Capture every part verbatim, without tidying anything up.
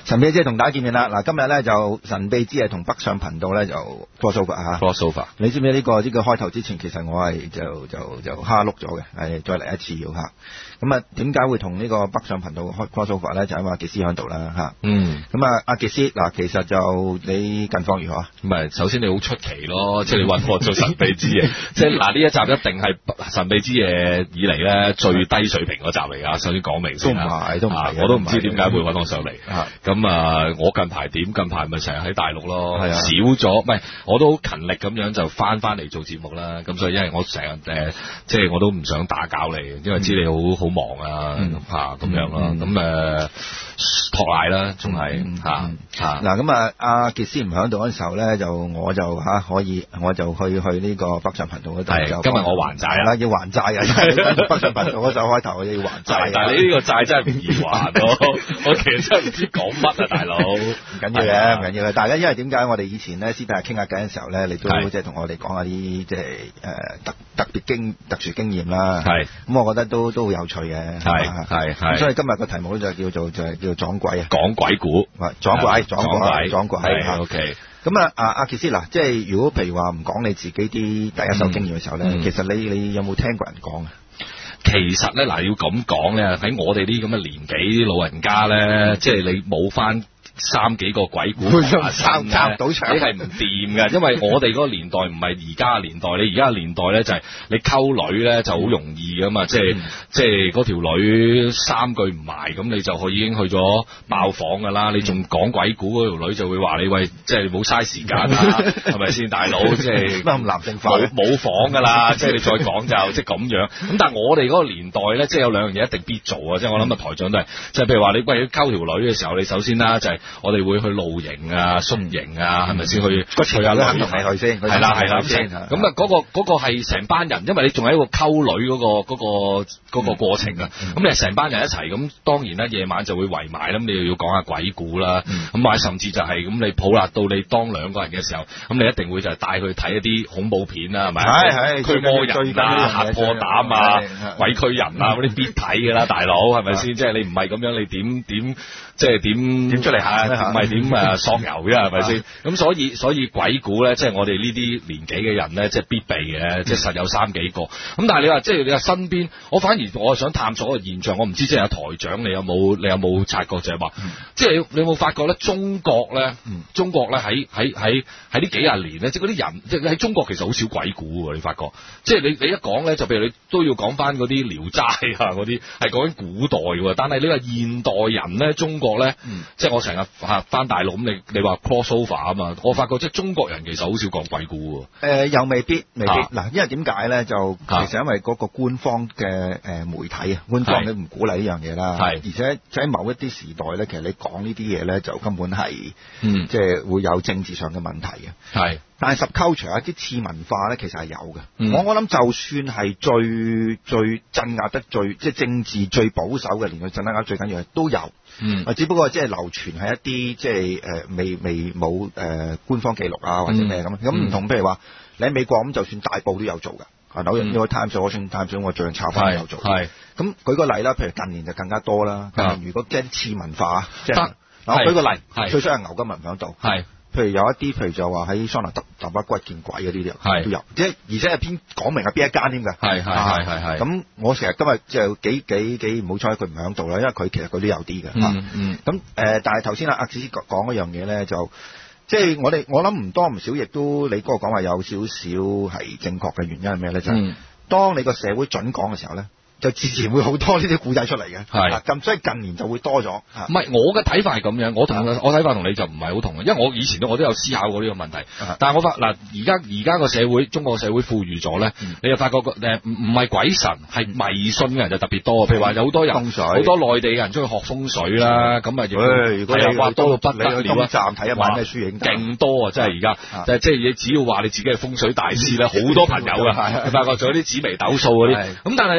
神秘之夜同大家見面啦！嗱，今日咧就神秘之夜同北上頻道咧就 crossover 嚇 crossover。 你知唔知呢個呢個開頭之前，其實我係就就就蝦碌咗嘅，係再嚟一次要嚇。咁啊，點解會同呢個北上頻道開 crossover 咧？就因為阿傑斯喺度啦嚇。 嗯。 咁啊，阿傑斯嗱，其實就你近況如何啊？ 唔係，首先你好出奇咯，即係你揾我做神秘之夜，即係嗱呢一集一定係神秘之夜以嚟咧最低水平嗰集嚟㗎。首先講明先啦， 都唔係，都唔係， 我都唔知點解會揾我上嚟。咁啊，我近排點？近排咪成日喺大陸咯，少咗，唔係我都好勤力咁樣就翻翻嚟做節目啦。咁所以因為我成日誒，即係我都唔想打攪你，因為知你好好忙啊嚇咁樣咯。咁誒托賴啦，仲係嚇嚇。 嗱咁啊，阿傑斯唔喺度嗰陣時候咧，就我就嚇可以，我就去去呢個北上頻道嗰度。 係，今日我還債啦， 要還債啊！北上頻道嗰首開頭我要還債。 但係你呢個債真係唔易還咯，我其實真係唔知講乜啊，大佬。 唔緊要嘅，唔緊要嘅。大家因為點解我哋以前咧私底下傾下偈嘅時候咧，你都即係同我哋講下啲即係誒特特別經特殊經驗啦。係。咁我覺得都都好有趣嘅。係係係。所以今日個題目咧就叫做就係叫做撞鬼啊。 講鬼故。 撞鬼撞鬼撞鬼。 係 OK。 咁啊，阿阿傑斯嗱，即係如果譬如話唔講你自己啲第一手經驗嘅時候咧，其實你你有冇聽過人講啊？ 其實咧，嗱要咁講咧，喺我哋啲咁嘅年紀啲老人家咧，即係你冇翻三幾個鬼故發生插唔到場， 你係唔掂嘅，因為我哋嗰個年代唔係而家嘅年代，你而家嘅年代咧就係你溝女咧就好容易噶嘛，即係即係嗰條女三句唔埋，咁你就去已經去咗爆房噶啦，你仲講鬼故嗰條女就會話你喂，即係冇嘥時間啊，係咪先，大佬？即係咁男性化冇冇房噶啦，即係你再講就即係咁樣。咁但係我哋嗰個年代咧，即係有兩樣嘢一定必做啊，即係我諗啊台長都係，即係譬如話你喂溝條女嘅時候，你首先啦就係。我哋會去露營啊、宿營啊，係咪先去去下肯定係去先， 係啦係啦先。咁啊嗰個嗰個係成班人，因為你仲係一個溝女嗰個嗰個嗰個過程啊。咁你係成班人一齊，咁當然啦，夜晚就會圍埋啦。咁你又要講下鬼故啦。咁或者甚至就係咁，你抱勒到你當兩個人嘅時候，咁你一定會就係帶佢睇一啲恐怖片啦，係咪？係係驅魔人啊、嚇破膽啊、鬼驅人啊嗰啲必睇㗎啦，大佬係咪先？即係你唔係咁樣，你點點即係點點出嚟嚇？ 唔係點誒索油啫，係咪先？咁所以所以鬼故咧，即係我哋呢啲年紀嘅人咧，即係必備嘅，即係實有三幾個。咁但係你話即係你話身邊，我反而我係想探索一個現象，我唔知即係阿台長你有冇你有冇察覺就係話，即係你有冇發覺咧？中國咧，中國咧喺喺喺喺呢幾廿年咧，即係嗰啲人即係喺中國其實好少鬼故喎。你發覺，即係你你一講咧，就譬如你都要講翻嗰啲聊齋啊嗰啲，係講緊古代喎。但係你話現代人咧，中國咧，即係我成日翻大陸咁，你你話 crossover 啊嘛，我發覺即係中國人其實好少講鬼故喎。誒、 呃，又未必，未必嗱、啊，因為點解咧？就其實因為嗰個官方嘅誒媒體啊，官方你唔鼓勵呢樣嘢啦，係，而且喺某一啲時代咧，其實你講呢啲嘢咧，就根本係，嗯，即係會有政治上嘅問題嘅，係。但係 subculture 一啲次文化咧，其實係有嘅、嗯。我我諗就算係最最鎮壓得最即係政治最保守嘅年代鎮壓最緊要係都有。嗯，只不過即係流傳係一啲即係誒、呃、未未冇誒、呃、官方記錄啊或者咩咁。咁、嗯、唔同譬如話你喺美國咁，就算大報都有做㗎。啊紐約呢個 Times 我算 Times 我最近查翻有做。係。咁舉個例啦，譬如近年就更加多啦。近年如果即係次文化，即係嗱我舉個例，最衰係牛金文響度。係。譬如有一啲，譬如就話喺桑拿特揼把骨見鬼嗰啲都都有，即係而且係邊講明係邊一間添㗎。係係係係係。咁我成日今日就幾幾幾唔好彩，佢唔喺度啦，因為佢其實佢都有啲嘅。嗯嗯。咁誒、呃，但係頭先阿阿子講嗰樣嘢咧，就即係我哋我諗唔多唔少，亦都你嗰個講話有少少係正確嘅原因係咩咧？就係、是、當你個社會準講嘅時候咧。就自然會好多呢啲故仔出嚟嘅，係咁，所以近年就會多咗。 唔係我嘅睇法係咁樣，我同我睇法同你就唔係好同嘅，因為我以前都我都有思考過呢個問題。但係我發嗱，而家而家個社會，中國社會富裕咗咧、嗯，你就發覺個誒唔唔係鬼神，係迷信嘅人就特別多。譬如話有好多人，好多內地嘅人中意學風水啦，咁、嗯、啊，如果你話多到不得了啊，站睇一晚咩書影，勁多啊！真係而家，就係即係你只要話你自己係風水大師咧，好多朋友㗎。你發覺仲有啲紫微斗數嗰啲，咁但係咧，譬如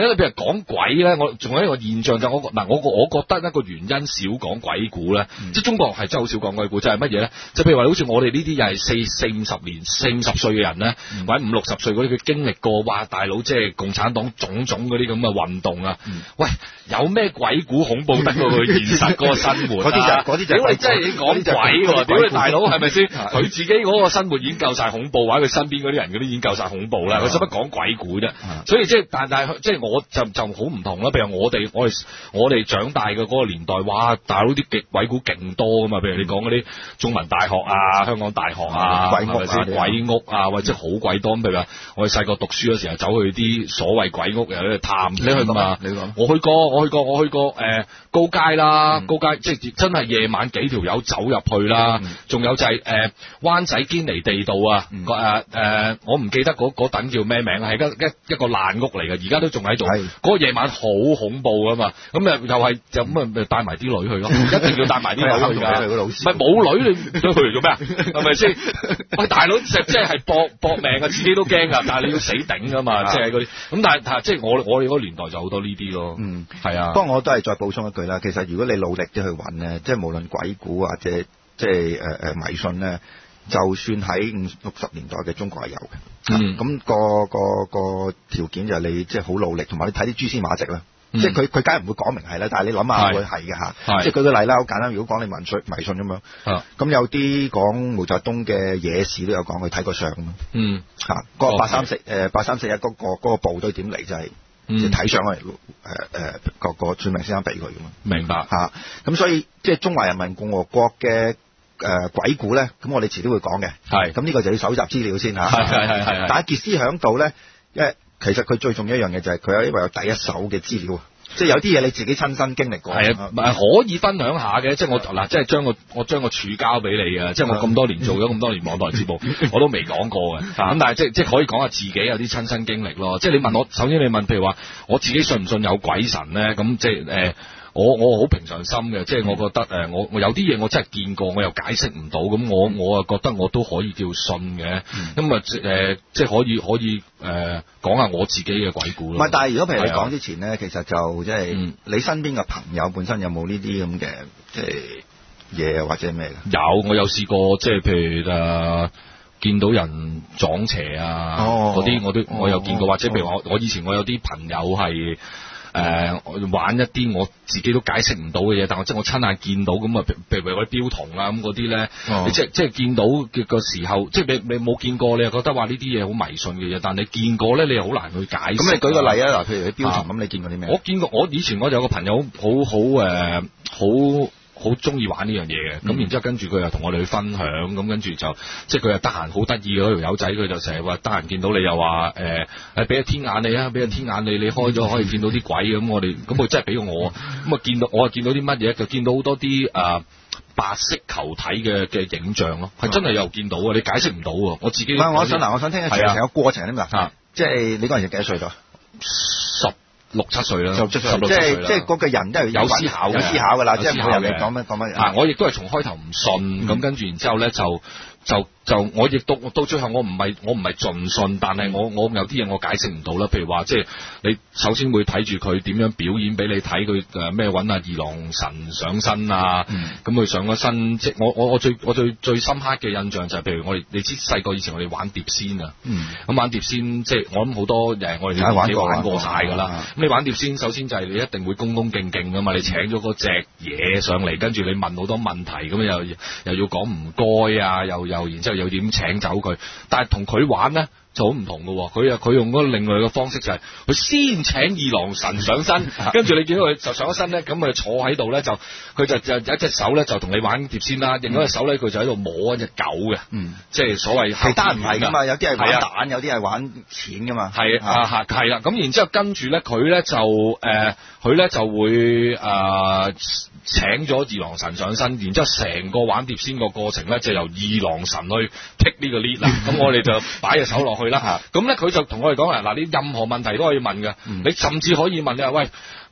講鬼咧，我仲有一個現象就我嗱，我我我覺得一個原因少講鬼故咧，嗯、即係中國係真係好少講鬼故，就係乜嘢咧？就譬如話好似我哋呢啲又係四四五十年、四五十歲嘅人咧，嗯、或者五六十歲嗰啲，佢經歷過哇大佬即係共產黨種種嗰啲咁嘅運動啊，嗯、喂有咩鬼故恐怖得過佢現實嗰個生活啊？嗰啲就嗰啲就屌你真係講鬼喎！屌你大佬係咪先？佢自己嗰個生活已經夠晒恐怖，或者佢身邊嗰啲人嗰啲已經夠晒恐怖啦，佢使乜講鬼故啫？所以即係但但係即係我就就好唔同啦。譬如我哋我哋我哋長大嘅嗰個年代，哇！大佬啲極鬼故勁多噶嘛。譬如你講嗰啲中文大學啊、香港大學啊，係咪先鬼屋啊，或者好鬼多。譬如話我哋細個讀書嗰時候，走去啲所謂鬼屋又喺度探。你去嘛？你講。我去過，我去過，我去過。誒、呃，高街啦，嗯、高街即係真係夜晚幾條友走入去啦。仲、嗯、有就係誒灣仔堅尼地道啊。誒誒、嗯呃，我唔記得嗰嗰等叫咩名，係一一一個爛屋嚟嘅，而家都仲喺度。嗰是個夜晚好恐怖噶嘛。咁誒又係就咁啊，帶埋啲女去咯，一定要帶埋啲女去㗎。唔係冇女你都去嚟做咩啊？係咪先？喂，大佬即係係搏搏命啊，自己都驚㗎，但係你要死頂㗎嘛，即係嗰啲。咁但係即係我我哋嗰個年代就好多呢啲咯。嗯，係啊。不過我都係再補充一句啦，其實如果你努力啲去揾咧，即係無論鬼故或者即係誒誒迷信咧，就算喺五六十年代嘅中國係有嘅。嗯。咁個個個條件就係你即係好努力，同埋你睇啲蛛絲馬跡啦。嗯、即係佢佢梗係唔會講明係啦，但係你諗下佢係嘅嚇。即係舉個例啦，好簡單。如果講你迷信迷信咁樣，咁是有啲講毛澤東嘅野史都有講，佢睇過相嘛。嗯。嚇、啊，嗰、那個八三四誒八三四一嗰個嗰、那個部隊點嚟就係、是。即係睇上嚟，誒誒個個算命先生俾佢噶嘛。明白嚇，咁、啊、所以即係中華人民共和國嘅誒、呃、鬼故咧，咁我哋遲啲會講嘅。係，咁呢個就要搜集資料先嚇。係係係係。但係傑斯響度咧，因為其實佢最重要一樣嘢就係佢有因為有第一手嘅資料。即係有啲嘢你自己親身經歷過，係啊，係可以分享下嘅。即係我嗱，即係將個我將個柱交俾你啊！即係我咁多年做咗咁多年網台節目，我都未講過嘅。咁但係即係即係可以講下自己有啲親身經歷咯。即係你問我，首先你問譬如話，我自己信唔信有鬼神咧？咁即係誒。我我好平常心嘅，即係我覺得誒，我我有啲嘢我真係見過，我又解釋唔到，咁我我啊覺得我都可以叫信嘅，咁啊誒，即係可以可以誒講下我自己嘅鬼故咯。唔係，但係如果譬如你講之前咧，其實就即係你身邊嘅朋友本身有冇呢啲咁嘅即係嘢或者咩嘅？有，我有試過，即係譬如誒見到人撞邪啊，嗰啲我都我有見過，或者譬如我我以前我有啲朋友係。誒、呃，玩一啲我自己都解釋唔到嘅嘢，但我即係我親眼見到咁啊，譬如嗰啲標童啊咁嗰啲咧，哦、你即係即係見到嘅個時候，即係你你冇見過，你又覺得話呢啲嘢好迷信嘅嘢，但你見過咧，你又好難去解釋。咁你舉個例啊，嗱，譬如啲標童咁，啊、你見過啲咩？我見過，我以前我有個朋友好好誒好。好中意玩呢樣嘢嘅，咁、嗯、然之後跟住佢又同我哋去分享，咁跟住就即係佢又得閒好得意嗰條友仔，佢就成日話得閒見到你又話誒誒俾個天眼你啊，俾個天眼你，你開咗可以見到啲鬼咁，我哋咁佢真係俾我，咁啊見到我啊見到啲乜嘢？就見到好多啲誒、呃、白色球體嘅嘅影像咯，係真係又見到啊！你解釋唔到啊！我自己唔係，我想嗱，我想聽下成個過程係點㗎？即係你嗰陣時幾多歲咗？十。六七歲啦，十六七歲啦，即係嗰個人都係有思考嘅，有思考㗎啦，即係冇人哋講乜講乜。啊，我亦都係從開頭唔信，咁跟住然之後咧就就就我亦都到最後我唔係我唔係盡信，但係我我有啲嘢我解釋唔到啦。譬如話即係你首先會睇住佢點樣表演俾你睇，佢誒咩揾阿二郎神上身啊，咁佢、嗯、上咗身，即係我我我最我最最深刻嘅印象就係譬如我哋你知細個以前我哋玩碟仙啊，咁、嗯、玩碟仙即係我諗好多誒我哋啲玩玩過晒㗎啦。咁你玩碟仙首先就係你一定會恭恭敬敬㗎嘛，你請咗嗰隻嘢上嚟，跟住你問好多問題，咁又又要講唔該啊，又又然之後又點請走佢，但係同佢玩咧就好唔同嘅喎，佢啊佢用嗰個另外嘅方式就係、是、佢先請二郎神上身，跟住你見到佢就上咗身咧，咁佢坐喺度咧就佢就就有一隻手咧就同你玩碟仙啦，另外一隻手咧佢就喺度摸一隻狗嘅，嗯，即係所謂係單唔係㗎嘛，有啲係玩蛋，啊、有啲係玩錢㗎嘛，係啊係啦，咁然之後跟住咧佢咧就誒佢咧就會誒。呃請咗二郎神上身，然之後成個玩碟仙個過程咧，就由二郎神去 take 呢個 lead 啦。咁我哋就擺隻手落去啦。咁咧佢就同我哋講啊，嗱，你任何問題都可以問嘅，嗯、你甚至可以問你話喂。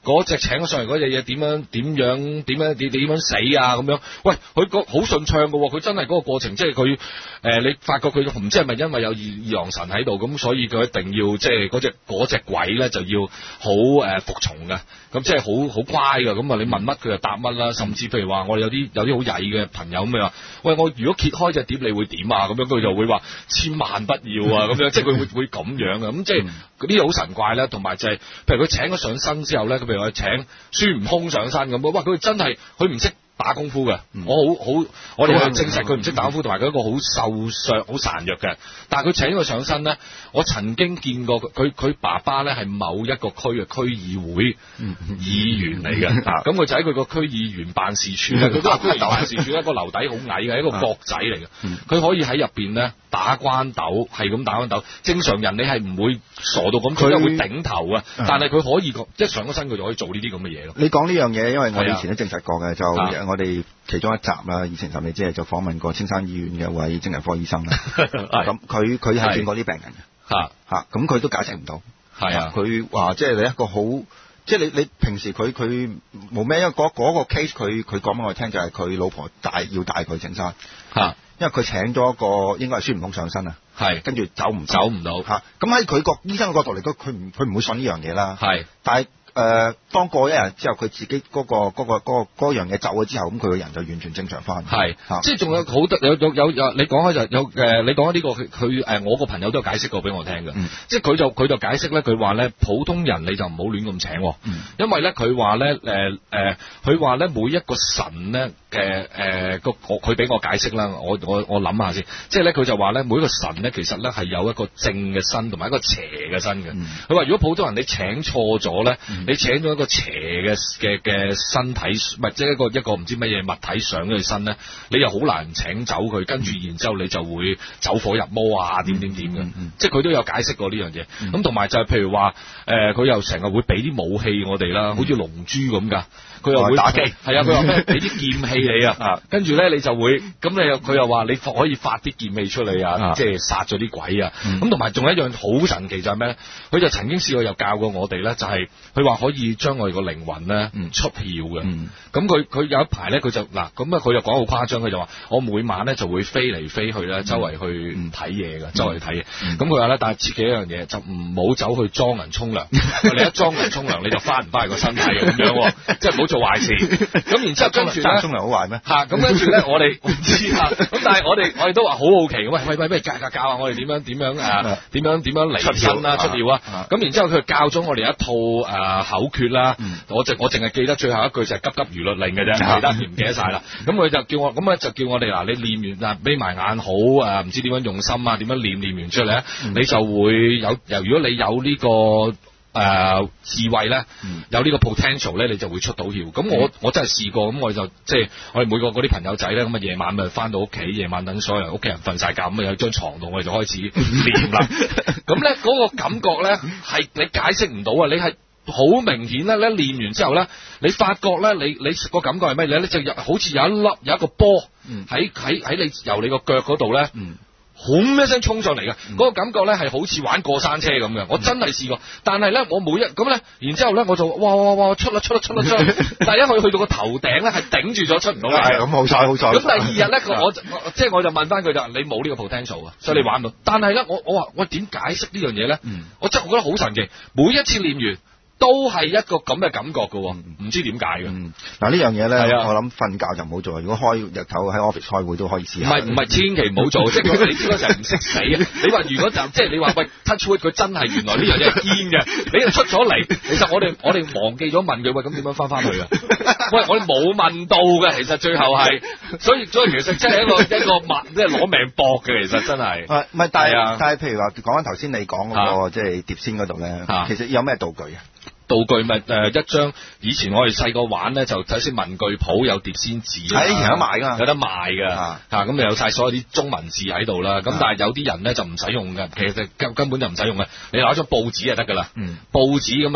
嗰隻請咗上嚟嗰隻嘢點樣點樣點樣點點樣死啊咁樣，喂佢個好順暢㗎喎，佢真係嗰個過程即係佢誒你發覺佢唔知係咪因為有二二郎神喺度咁，所以佢一定要即係嗰隻嗰隻鬼咧就要好誒服從嘅，咁即係好好乖㗎，咁啊你問乜佢就答乜啦，甚至譬如話我哋有啲有啲好曳嘅朋友咁樣話，喂我如果揭開隻碟你會點啊咁樣，佢就會話千萬不要啊咁樣，即係佢會會咁樣嘅，咁即係嗰啲好神怪啦，同埋就係、是、譬如佢請咗上身之後咧，佢譬如話請孫悟空上身咁，哇佢真係佢唔識打功夫嘅，嗯、我好好我哋去證實佢唔識打功夫，同埋佢一個好瘦削、好孱弱嘅。但係佢請佢上身咧，我曾經見過佢佢爸爸咧係某一個區嘅區議會議員嚟嘅，咁佢就喺佢個區議員辦事處咧，佢都話區議員辦事處一個樓底好矮嘅一個角仔嚟嘅，佢、嗯、可以喺入邊咧打關鬥，係咁打關鬥。正常人你係唔會傻到咁，佢會頂頭啊，但係佢可以一上咗身佢就可以做呢啲咁嘅嘢咯。 你講呢樣嘢，因為我以前都證實過嘅，就。我哋其中一集啦，以前十你即係就訪問過青山醫院嘅位精神科醫生啦。咁佢佢係見過啲病人嘅。嚇嚇，咁佢都解釋唔到。係啊，佢話即係你一個好，即係你你平時佢佢冇咩，因為嗰嗰個 case 佢佢講俾我聽就係佢老婆帶要帶佢整山。嚇，因為佢請咗一個應該係孫悟空上身啊。係，跟住走唔走唔到。嚇，咁喺佢個醫生嘅角度嚟講，佢唔佢唔會信呢樣嘢啦。係，但係。誒、呃，當過一日之後，佢自己嗰、嗰個嗰、嗰個嗰、嗰個嗰樣嘢走咗之後，咁佢個人就完全正常翻。係，即係仲有好多有有有有，你講開就有誒、呃，你講開呢個佢佢誒，我個朋友都有解釋過俾我聽嘅、嗯。即係佢就佢就解釋咧，佢話咧普通人你就唔好亂咁請、嗯，因為咧佢話咧誒誒，佢話咧每一個神咧嘅誒個佢俾我解釋啦，我我我諗下先，即係咧佢就話咧每一個神咧其實咧係有一個正嘅身同埋一個邪嘅身嘅。佢、嗯、話如果普通人你請錯咗咧。嗯你請咗一個邪嘅嘅嘅身體，或者一個一個唔知乜嘢物體上咗佢身咧，你又好難請走佢，跟住然之後你就會走火入魔啊，點點點嘅，即係佢都有解釋過呢樣嘢。咁同埋就係譬如話，誒、呃、佢又成日會俾啲武器我哋啦，好似龍珠咁㗎。佢又會打機，係啊！佢話咩？俾啲劍氣你啊，跟住咧你就會，咁你又佢又話你可以發啲劍氣出嚟啊，即係殺咗啲鬼啊！咁同埋仲有一樣好神奇就係咩咧？佢就曾經試過又教過我哋咧，就係佢話可以將我哋個靈魂咧出竅嘅。咁佢佢有一排咧，佢就嗱咁啊，佢又講好誇張，佢就話我每晚咧就會飛嚟飛去咧，周圍去睇嘢嘅，周圍睇嘢。咁佢話咧，但係切記一樣嘢，就唔好走去裝人沖涼。你一裝人沖涼，你就翻唔翻去個身體嘅咁樣，即係唔好做壞事。咁然之後跟住咧，沖涼好壞咩？嚇！咁跟住咧，我哋唔知啊。咁但係我哋我哋都話好好奇，喂喂喂，咩教教教下我哋點樣點樣誒點樣點樣離身啦出竅啊！咁然之後佢教咗我哋一套誒口訣啦。我淨我淨係記得最後一句就係急急如律令嘅啫，其他唔記得晒啦。咁佢就叫我咁咧就叫我哋嗱，你練完嗱眯埋眼好誒，唔知點樣用心啊？點樣練練完出嚟咧，你就會有由如果你有呢個。誒、呃、智慧咧，有呢個 potential 咧，你就會出到竅。咁我我真係試過，咁我就即係我哋每個嗰啲朋友仔咧，咁啊夜晚咪翻到屋企，夜晚等所有人屋企人瞓晒覺，咁啊有張床度，我哋就開始練啦。咁咧嗰個感覺咧係你解釋唔到啊！你係好明顯咧，你練完之後咧，你發覺咧，你你個感覺係咩咧？你就有好似有一粒有一個波喺喺喺你由你個腳嗰度咧。嗯轟一聲衝上嚟嘅，嗰、嗯、個感覺咧係好似玩過山車咁嘅，我真係試過。但係咧，我每一咁咧，然之後咧，我就哇哇哇出啦出啦出啦出！第一去去到個頭頂咧，係頂住咗出唔到嚟。係咁好彩好彩。咁第二日咧，我即係我就問翻佢就，你冇呢個 potential 啊，所以你玩唔到。但係咧，我我話我點解釋呢樣嘢咧？我真係覺得好神奇，每一次練完。都係一個咁嘅感覺嘅，唔、嗯、知點解嘅。嗱、嗯、呢樣嘢咧，我諗瞓覺就唔好做。如果開日頭喺 office 開會都可以試下。唔係唔係，千祈唔好做。即係你知嗰陣唔識死啊！你話如果就即係你話喂 touch wood 佢真係原來呢樣嘢係堅嘅，你就出咗嚟。其實我哋我哋忘記咗問佢喂，咁點樣翻翻去啊？喂，我哋冇問到嘅，其實最後係，所以所以其實真係一個一個物，即係攞命搏嘅，其實真係。唔係，但係但係譬如話講翻頭先你講嗰個即係碟仙嗰度咧，其實有咩道具啊？道具咪誒、呃、一張，以前我哋細個玩咧就睇先文具鋪有碟仙紙，喺以前有得賣噶，有得賣㗎嚇，咁有晒所有啲中文字喺度啦。咁但係有啲人咧就唔使用嘅，其實根根本就唔使用嘅，你攞張報紙就得㗎啦。嗯，報紙咁啊。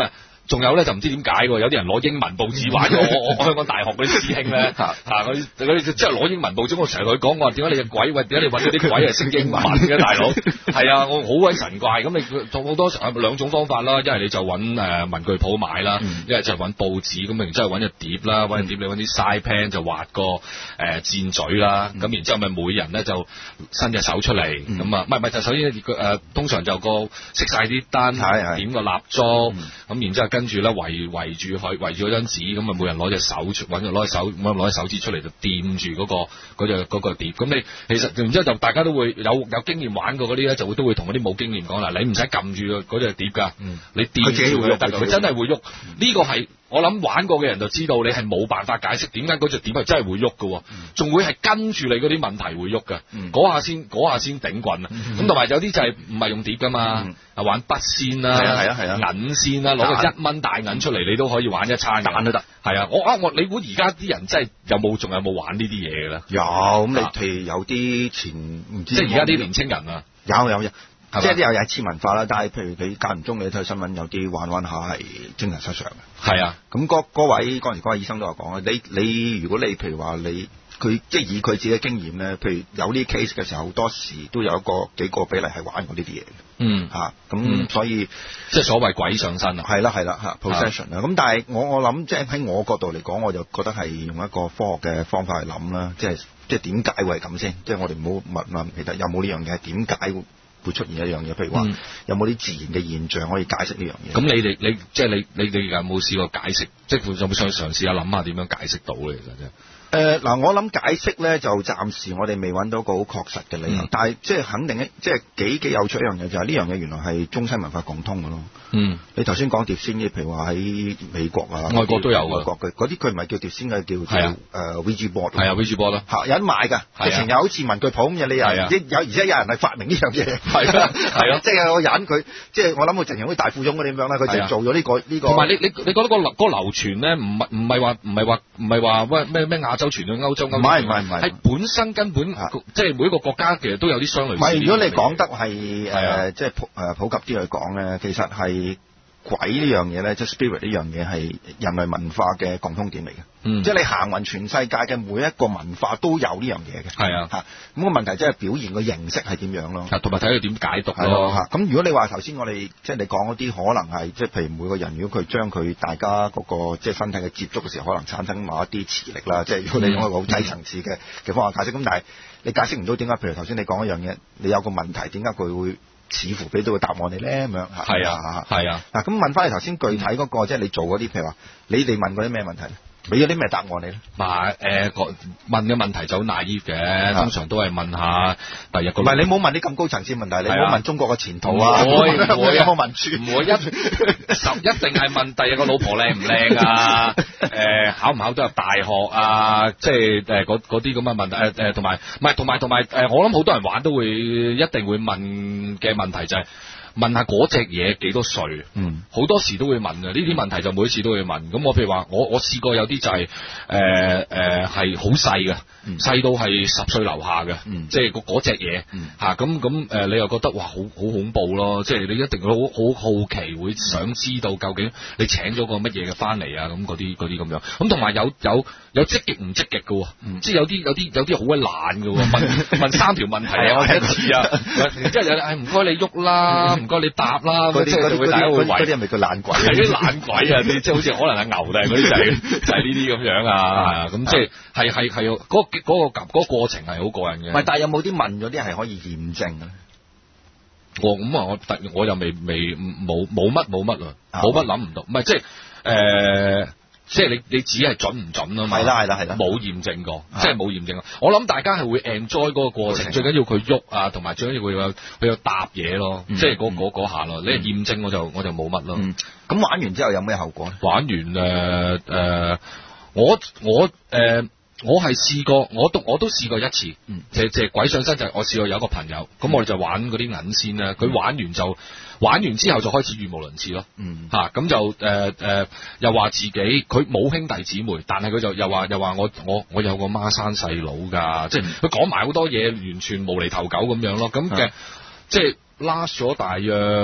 仲有咧就唔知點解喎，有啲人攞英文報紙玩我我我香港大學嗰啲師兄咧嚇嗰啲嗰啲即係攞英文報紙，我成日同佢講我話點解你嘅鬼喂點解你揾嗰啲鬼係識英文嘅大佬？係啊，我好鬼神怪咁你做好多兩種方法啦，一係你就揾誒文具鋪買啦，一係就揾報紙咁，然之後揾隻碟啦，揾隻碟你揾啲 side pen 就畫個誒箭嘴啦，咁然之後咪每人咧就伸隻手出嚟咁啊，唔係唔係就首先誒通常就個熄晒啲燈，點個蠟燭，咁然之後跟住咧圍圍住佢圍住嗰張紙，咁啊每人攞隻手出揾攞隻手攞隻手指出嚟就掂住嗰個嗰隻嗰個碟，咁你其實然之後就大家都會有有經驗玩過嗰啲咧，就會都會同嗰啲冇經驗講啦，你唔使撳住嗰隻碟㗎，你掂住佢得，佢真係會喐，呢個係。我諗玩過嘅人就知道，你係冇辦法解釋點解嗰隻碟係真係會喐嘅，仲、嗯、會係跟住你嗰啲問題會喐嘅，嗰、嗯、下先嗰下先頂棍啊！咁同埋有啲就係唔係用碟噶嘛，啊、嗯、玩筆仙啦，係啊係啊銀仙啦，攞個一蚊大銀出嚟，你都可以玩一餐，揀都得。係啊，我啊我你估而家啲人真係有冇仲有冇玩呢啲嘢嘅咧？有咁你譬如有啲前唔知即係而家啲年青人啊，有有有。即係啲有嘢次文化啦，但係譬如你間唔中你睇新聞，有啲玩玩下係精神失常嘅。係啊，咁嗰嗰位嗰陣時嗰位醫生都有講啊，你你如果你譬如話你佢即係以佢自己嘅經驗咧，譬如有呢 case 嘅時候，好多時都有一個幾個比例係玩過呢啲嘢嘅。嗯，嚇、啊，咁、嗯、所以即係所謂鬼上身啊。係啦係啦嚇 possession 啊。咁但係我我諗即係喺我角度嚟講，我就覺得係用一個科學嘅方法去諗啦，即係即係點解會係咁先？即係我哋唔好問問其實有冇呢樣嘢，點解會？會出現一樣嘢，譬如話、嗯、有冇啲自然嘅現象可以解釋呢樣嘢？咁你哋你即係你你你有冇試過解釋？即係有冇想嘗試下諗下點樣解釋到咧？其實啫。誒嗱，我諗解釋咧就暫時我哋未揾到個好確實嘅理由，嗯、但係即係肯定即係幾幾有趣一樣嘢就係呢樣嘢原來係中西文化共通嘅咯。嗯，你頭先講碟仙嘅，譬如話喺美國啊，外國都有嘅，外國嘅嗰啲佢唔係叫碟仙嘅，叫做誒 Ouija board。係啊 Ouija board 咯，嚇有人賣㗎，直情有好似文具鋪咁嘅，你又有而且有人係發明呢樣嘢，係啊係啊，即係個人佢即係我諗佢直情好似大富翁嗰啲咁樣啦，佢就做咗呢個呢個。同埋你你你覺得個流嗰個流傳咧，唔係唔係話唔係話唔係話咩咩咩亞洲傳去歐洲歐洲，唔係唔係唔係，係本身根本即係每一個國家其實都有啲相類似。唔係，如果你講得係誒即係普誒普及啲去講咧，其實係。鬼呢樣嘢咧，即係 spirit 呢樣嘢係人類文化嘅共通點嚟嘅。嗯，即係你行勻全世界嘅每一個文化都有呢樣嘢嘅。係啊，嚇咁個問題即係表現個形式係點樣咯？同埋睇佢點解讀咯。嚇咁如果你話頭先我哋即係你講嗰啲可能係即係譬如每個人如果佢將佢大家嗰個即係身體嘅接觸嘅時候，可能產生某一啲磁力啦。即係如果你用一個好低層次嘅嘅方法解釋，咁但係你解釋唔到點解？譬如頭先你講一樣嘢，你有個問題，點解佢會？似乎俾到個答案你咧咁樣嚇，係啊係啊。嗱咁問翻你頭先具體嗰個，即係你做嗰啲，譬如話你哋問過啲咩問題？俾咗啲咩答案你咧？嗱誒，問嘅問題就好 naive 嘅，通常都係問下第日個。唔係你冇問啲咁高層次問題，你唔好問中國嘅前途啊，唔會唔會有冇問住？唔會一十一定係問第日個老婆靚唔靚啊？誒考唔考到入大學啊？即係誒嗰嗰啲咁嘅問題誒誒，同埋唔係同埋同埋誒，我諗好多人玩都會一定會問嘅問題就係。問下嗰隻嘢幾多歲？嗯，好多時都會問嘅，呢啲問題就每一次都會問。咁我譬如話，我我試過有啲就係誒誒係好細嘅，細到係十歲樓下嘅，嗯、即係嗰隻嘢嚇。咁咁誒，你又覺得哇，好好恐怖咯！即係你一定好好好奇，會想知道究竟你請咗個乜嘢嘅翻嚟啊？咁嗰啲嗰啲咁樣。咁同埋有有有積極唔積極嘅喎，嗯、即係有啲有啲有啲好鬼懶嘅喎，問問三條問題啊，我一次啊，然之後有誒唔該你喐啦。唔該你答啦，嗰啲嗰啲嗰啲係咪叫懶鬼？係啲懶鬼啊！你即係好似可能係牛定係嗰啲就係就係呢啲咁樣啊！係啊，咁即係係係係嗰嗰個嗰個嗰個過程係好過癮嘅。唔係，但係有冇啲問咗啲係可以驗證嘅？我咁啊，我突我又未未冇冇乜冇乜啊，冇乜諗唔到。唔係即係誒。即係你你只係準唔準啊嘛？係啦係啦係啦，冇驗證過，即係冇驗證過。我諗大家係會 enjoy 嗰個過程，最緊要佢喐啊，同埋最緊要佢有佢有答嘢咯，即係嗰嗰下咯。你係驗證我就我就冇乜咯。咁玩完之後有咩後果咧？玩完誒誒，我我誒我係試過，我都我都試過一次。嗯，即係即係鬼上身就係我試過有一個朋友，咁我哋就玩嗰啲銀仙啦。佢玩完就。玩完之後就開始語無倫次咯，嗯嚇咁、啊、就誒誒、呃呃、又話自己佢冇兄弟姊妹，但係佢就又話又話我我我有個孖生細佬㗎，即係佢講埋好多嘢，完全無厘頭狗咁樣咯。咁嘅、嗯、即係 last 咗大約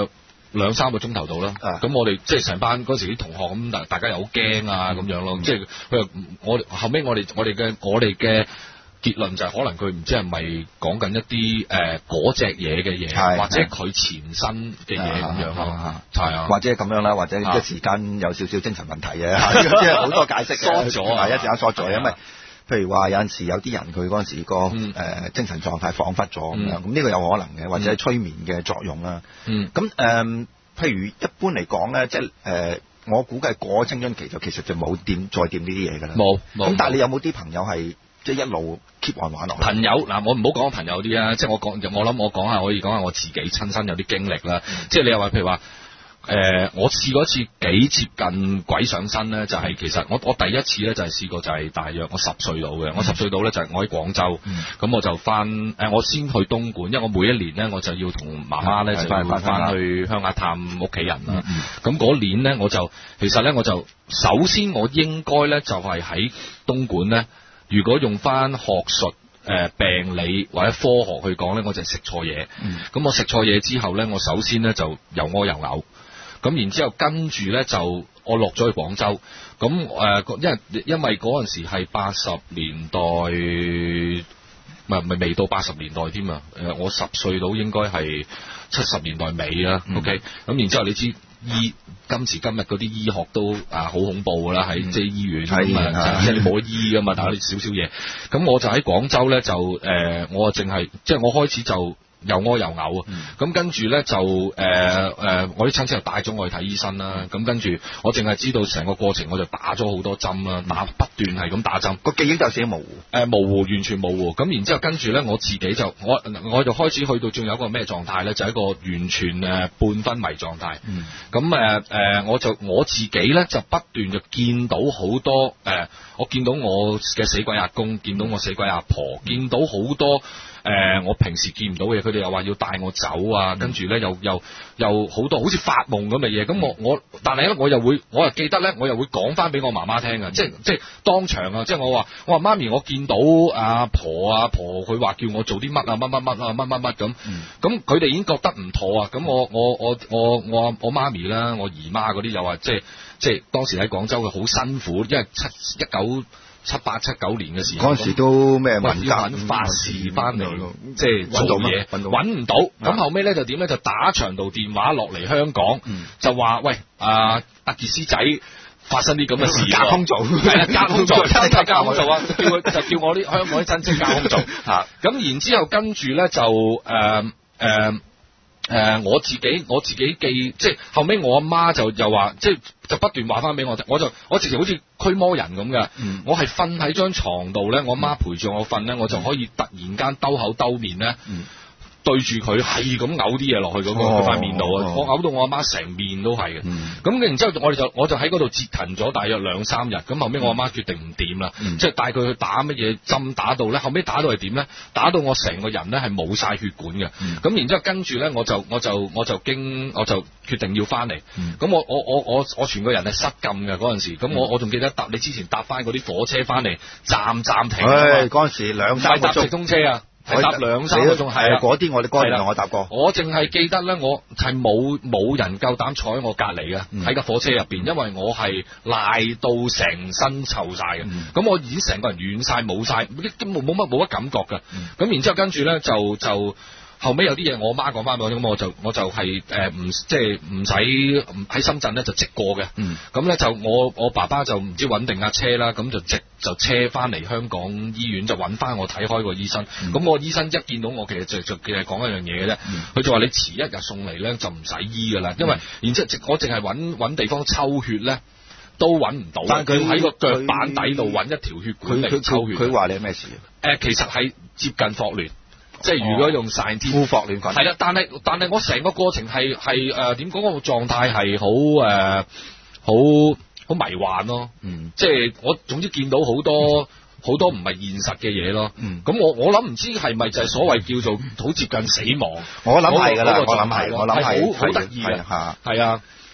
兩三個鐘頭到啦，咁、啊、我哋即係成班嗰時啲同學咁，大大家又好驚啊咁、嗯、樣咯，即係佢我後尾我哋我哋嘅我哋嘅結論就係可能佢唔知係咪講緊一啲誒嗰隻嘢嘅嘢，或者佢前身嘅嘢咁樣咯，係啊， 或者咁樣啦，或者一時間有少少精神問題嘅，即係好多解釋嘅， 疏咗啊， 一時間疏咗，因為譬如話有陣時有啲人佢嗰陣時個誒、呃、精神狀態恍惚咗咁樣，咁、嗯、呢個有可能嘅，或者係催眠嘅作用啦。嗯，咁誒、呃，譬如一般嚟講咧，即係誒、呃，我估計過青春期就其實就冇掂再掂呢啲嘢㗎啦。冇，咁但係你有冇啲朋友係即係一路 keep on 玩落去？ 朋友嗱，我唔好講朋友啲啊，即係我講，我諗我講下可以講下我自己親身有啲經歷啦。嗯、即係你又話譬如話。誒、呃，我試過一次幾接近鬼上身咧，就係、是、其實我我第一次咧就係試過就係大約我十歲到嘅，我十歲到咧就係我喺廣州，咁、嗯、我就翻誒、呃，我先去東莞，因為我每一年咧我就要同媽媽咧就翻翻去鄉下探屋企人啦。咁、嗯、嗰年咧我就其實咧我就首先我應該咧就係喺東莞咧，如果用翻學術誒、呃、病理或者科學去講咧，我就係食錯嘢。咁、嗯、我食錯嘢之後咧，我首先咧就又屙又嘔。咁然之後跟住咧就我落咗去廣州，咁誒、呃，因為因為嗰陣時係八十年代，唔係唔係未到八十年代添啊，誒我十歲到應該係七十年代尾啦、嗯、，OK，咁然之後你知醫今時今日嗰啲醫學都啊好恐怖㗎啦，喺即係醫院咁啊，即係你冇得醫㗎嘛，但係啲少少嘢，咁我就喺廣州咧就誒、呃，我淨係即係我開始就。又屙又嘔啊！咁、嗯、跟住咧就誒誒、呃呃，我啲親戚又帶咗我去睇醫生啦。咁、嗯、跟住我淨係知道成個過程，我就打咗好多針啦，打不斷係咁打針。個記憶就有少少模糊。誒、呃、模糊，完全模糊。咁然之後跟住咧，我自己就我我就開始去到仲有一個咩狀態咧？就係、一個完全誒半昏迷狀態。咁誒誒，我就我自己咧就不斷就見到好多誒、呃，我見到我嘅死鬼阿公，見到我死鬼阿婆，見到好多。誒、呃，我平時見唔到嘅嘢，佢哋又話要帶我走啊，嗯、跟住咧又又又好多好似發夢咁嘅嘢，咁我我，但係咧我又會，我又記得咧，我又會講翻俾我媽媽聽啊、嗯，即係即係當場啊，即係我話，我話媽咪，我見到阿婆阿婆，佢話叫我做啲乜啊，乜乜乜啊，乜乜乜咁，咁佢哋已經覺得唔妥啊，咁我我我我我我媽咪啦，我姨媽嗰啲又話，即係即係當時喺廣州嘅好辛苦，因為七一九。七八七九年嘅時候，嗰陣時都咩文革揾法事翻嚟，即係做嘢揾唔到，咁後尾咧就點咧就打長途電話落嚟香港，嗯、就話喂阿阿傑斯仔發生啲咁嘅事，隔空做係啦，隔空做，真係隔空做啊！叫佢就叫我啲香港啲親戚隔空做嚇，咁然之後跟住咧就誒誒。呃呃誒、呃，我自己我自己記，即係後尾我阿媽就又話，即係就不斷話翻俾我聽，我就我直情好似驅魔人咁嘅、嗯，我係瞓喺張床度咧，我阿媽陪住我瞓咧，我就可以突然間兜口兜面咧。嗯對住佢係咁嘔啲嘢落去嗰個塊面度啊！我嘔到我阿媽成面都係嘅。咁、嗯、然之後我哋就我就喺嗰度折騰咗大約兩三日。咁後尾我阿媽決定唔掂啦，即係帶佢去打乜嘢針，打到咧後尾打到係點咧？打到我成個人咧係冇晒血管嘅。咁、嗯、然之後跟住咧我就我就我就經我就決定要翻嚟。咁、嗯、我我我我我全個人係失禁嘅嗰陣時。咁我我仲記得搭你之前搭翻嗰啲火車翻嚟，站站停。唉，嗰陣時兩三個鐘。唔係搭直通車啊！係搭兩三個鐘，係啊，嗰啲我哋嗰陣我搭過。我淨係記得咧，我係冇冇人夠膽坐喺我隔離嘅，喺架火車入邊，因為我係賴到成身臭晒嘅。咁、嗯、我已經成個人軟晒，冇晒，冇冇乜冇乜感覺嘅。咁、嗯、然之後跟住咧就就。後尾有啲嘢我媽講翻俾我，咁我就我就係誒唔即係唔使喺深圳咧就直過嘅，咁、嗯、咧就我我爸爸就唔知揾定架車啦，咁就直就車翻嚟香港醫院就揾翻我睇開個醫生，咁、嗯、我醫生一見到我其實就就其實講一樣嘢嘅啫，佢、嗯、就話你遲一日送嚟咧就唔使醫噶啦，因為、嗯、然之後我淨係揾揾地方抽血咧都揾唔到，但佢喺個腳板底度揾一條血管嚟抽血。佢話你咩事？誒、呃，其實係接近霍亂。即係如果用晒天，呼霍亂係啦，但係但係我成個過程係係誒點講，個狀態係好誒好好迷幻咯，嗯，即係我總之見到好多好、嗯、多唔係現實嘅嘢咯，嗯，咁我我諗唔知係咪就係所謂叫做好接近死亡，我諗係噶啦，我諗係，我諗係好好得意嘅，係啊。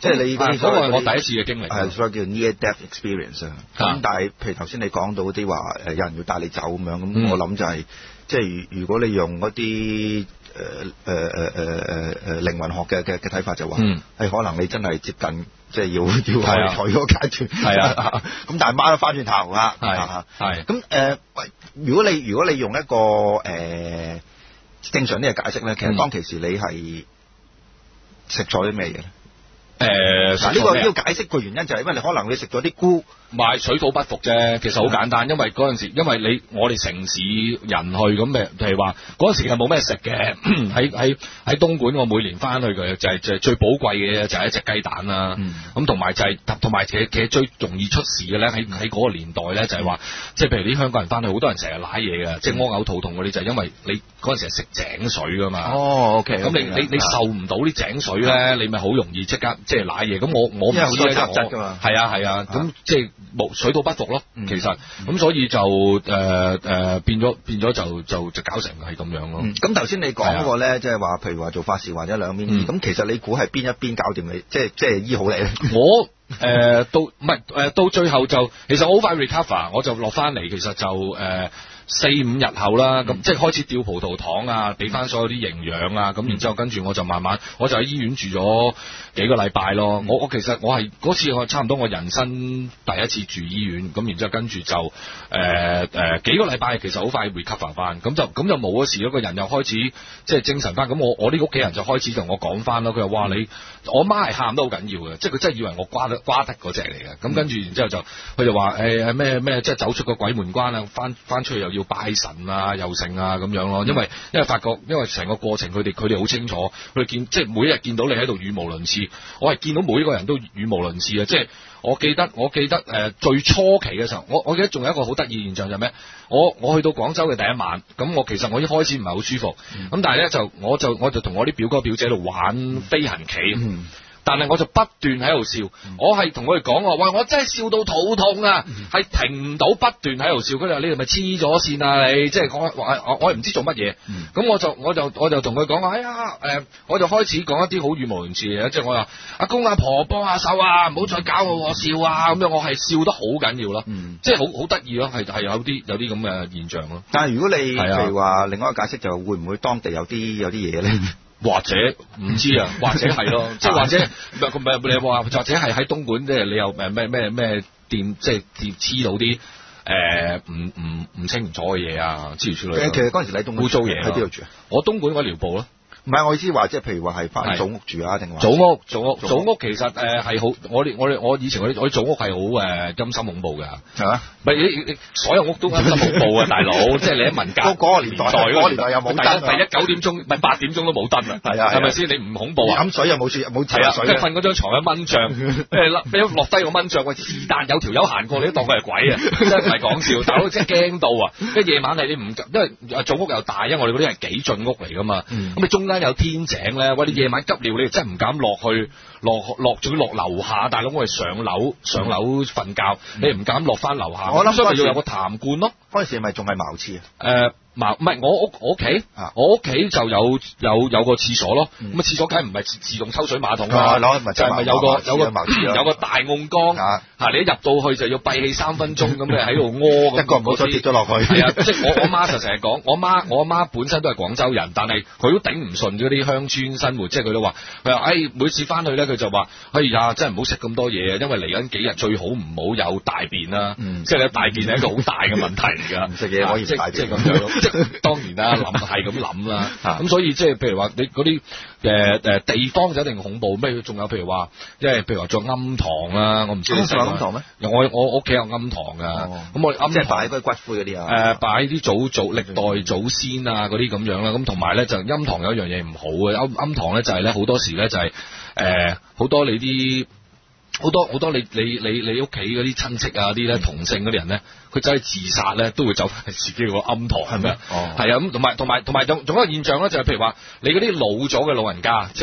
即係你嗰個係我第一次嘅經歷， 係所謂叫 near death experience 啊。咁但係譬如頭先你講到啲話誒有人要帶你走咁樣，咁、嗯、我諗就係、是、即係如果你用嗰啲誒誒誒誒誒誒靈魂學嘅嘅嘅睇法就話，係、嗯、可能你真係接近即係要要去嗰個階段，係啊。咁但係掹咗翻轉頭啦，係係。咁誒喂，如果你如果你用一個誒、呃、正常啲嘅解釋咧，其實當其時你係食咗啲咩嘢咧？誒、呃，嗱、這、呢個呢個解釋個原因就係因為你可能你食咗啲菇， 買水土不服啫。其實好簡單，因為嗰陣時，因為你我哋城市人去咁誒，譬如話嗰陣時係冇咩食嘅，喺喺喺東莞我每年翻去嘅就係、是、就係、是、最寶貴嘅就係一隻雞蛋啦。咁同埋就係同埋其實其實最容易出事嘅咧，喺喺嗰個年代咧就係話，即係譬如啲香港人翻去，好多人成日舐嘢嘅，即係屙嘔肚痛嗰啲，就係、是、因為你嗰陣時係食井水噶嘛。 哦 ，OK，咁、okay, 你你你受唔到啲井水咧，你咪好容易即刻即係舐嘢。咁我我唔知咧，我係啊係啊，咁即係冇水土不服咯。其實咁、嗯、所以就誒誒、呃呃、變咗變咗就就就搞成係咁樣咯。 咁頭先你講嗰個咧，即係話譬如話做法事或者兩邊醫，咁、嗯、其實你估係邊一邊搞掂你，即係即係醫好你咧？我。誒、 呃，到唔係誒，到最後就，其實我好快 recover，我就落翻嚟，其實就誒四五日後啦，咁、嗯、即係開始吊葡萄糖啊，俾翻所有啲營養啊，咁、嗯、然之後跟住我就慢慢，我就喺醫院住咗幾個禮拜咯。嗯、我我其實我係嗰次我差唔多我人生第一次住醫院，咁然之後跟住就誒誒、呃呃、幾個禮拜，其實好快 recover 翻，咁就咁就冇咗事咯，個人又開始即係精神翻。咁我我啲屋企人就開始同我講翻咯，佢話哇你，我媽係喊得好緊要嘅，即係佢真係以為我瓜得。瓜得嗰隻嚟嘅，咁跟住然之後就佢就話誒係咩咩，即係走出個鬼門關啊，翻翻出去又要拜神啊，又成啊咁樣咯。因為因為發覺，因為成個過程佢哋佢哋好清楚，佢哋見即係每一日見到你喺度語無倫次，我係見到每一個人都語無倫次啊！即係我記得我記得誒、呃、最初期嘅時候，我我記得仲有一個好得意現象就係咩？我我去到廣州嘅第一晚，咁我其實我一開始唔係好舒服，咁、嗯、但係咧就我就我就同我啲表哥表姐喺度玩飛行棋。嗯但係我就不斷喺度笑，嗯、我係同佢哋講話，哇！我真係笑到肚痛啊，係、嗯、停唔到，不斷喺度笑。佢哋話：你哋咪黐咗線啊！你即係講話，我我唔知做乜嘢。咁、嗯、我就我就我就同佢講話，哎呀，誒、呃，我就開始講一啲好語無倫次嘅嘢，即係我話阿公阿婆幫下手啊，唔好再搞我我笑啊，咁樣我係笑得好緊要咯，嗯、即係好好得意咯，係係有啲有啲咁嘅現象咯。 但係如果你譬如話另外一個解釋，就會唔會當地有啲有啲嘢咧？ 或者唔知啊，或者係咯，即係或者唔係唔係你話，或者係喺東莞即係你又誒咩咩咩店，即係店黐到啲誒唔唔唔清唔楚嘅嘢啊，諸如此類。 其實嗰陣時你喺東莞污糟嘢喺邊度住啊？ 我東莞嗰寮部咯。 唔係我意思話，即係譬如話係翻祖屋住啊，定話祖屋祖屋祖屋其實誒係好，我哋我哋我以前我啲我啲祖屋係好誒陰森恐怖㗎，係嘛？唔係你你所有屋都陰森恐怖啊，大佬！即係你喺文革嗰個年代，嗰個年代有冇燈？ 第一九點鐘唔係八點鐘都冇燈啊！係啊，係咪先？你唔恐怖啊？ 飲水又冇水，冇茶水。 即係瞓嗰張床一蚊帳，誒俾落低個蚊帳，喂是但有條友行過，你都當佢係鬼啊！真係唔係講笑，大佬真係驚到啊！因為夜晚係你唔，因為祖屋又大，因為我哋嗰啲係幾進屋嚟㗎嘛，咁你中間有天井。喂，你夜晚急尿，你真係唔敢落去，落落仲要落樓下，大佬我哋上樓上樓瞓覺，你唔敢落翻樓下。我諗所以要有個痰罐咯。 嗰陣時係咪仲係茅廁啊？ 誒、呃。茅唔係我屋我屋企，我屋企就有有有個廁所咯。咁、嗯、啊廁所梗係唔係自動抽水馬桶啦，就係咪有個有個有個大甕缸嚇？你一入到去就要閉氣三分鐘，咁你喺度屙， 一個唔好再跌咗落去。 係啊，即係我我媽就成日講，我媽我媽本身都係廣州人，但係佢都頂唔順嗰啲鄉村生活，即係佢都話佢話誒每次翻去咧，佢就話哎呀真係唔好食咁多嘢啊，因為嚟緊幾日最好唔好有大便啦，嗯、即係你大便係一個好大嘅問題嚟㗎。 唔食嘢可以大便， 即係咁樣咯。即係當然啦，諗係咁諗啦。咁所以即係譬如話你嗰啲誒誒地方就一定恐怖咩？仲有譬如話，即係譬如話做庵堂啦，我唔知你食庵堂咩？ 我我屋企有庵堂㗎，咁、哦、我庵即係擺嗰啲骨灰嗰啲啊。 誒擺啲祖祖歷代祖先啊嗰啲咁樣啦。咁同埋咧就庵堂有一樣嘢唔好嘅，庵庵堂咧就係咧好多時咧就係誒好多你啲。好多好多你你你你屋企嗰啲親戚啊啲咧同性嗰啲人咧，佢走去自殺咧，都會走翻自己個庵堂係咪啊？哦，係啊，咁同埋同埋同埋仲仲有一個現象咧，就係譬如話你嗰啲老咗嘅老人家，即係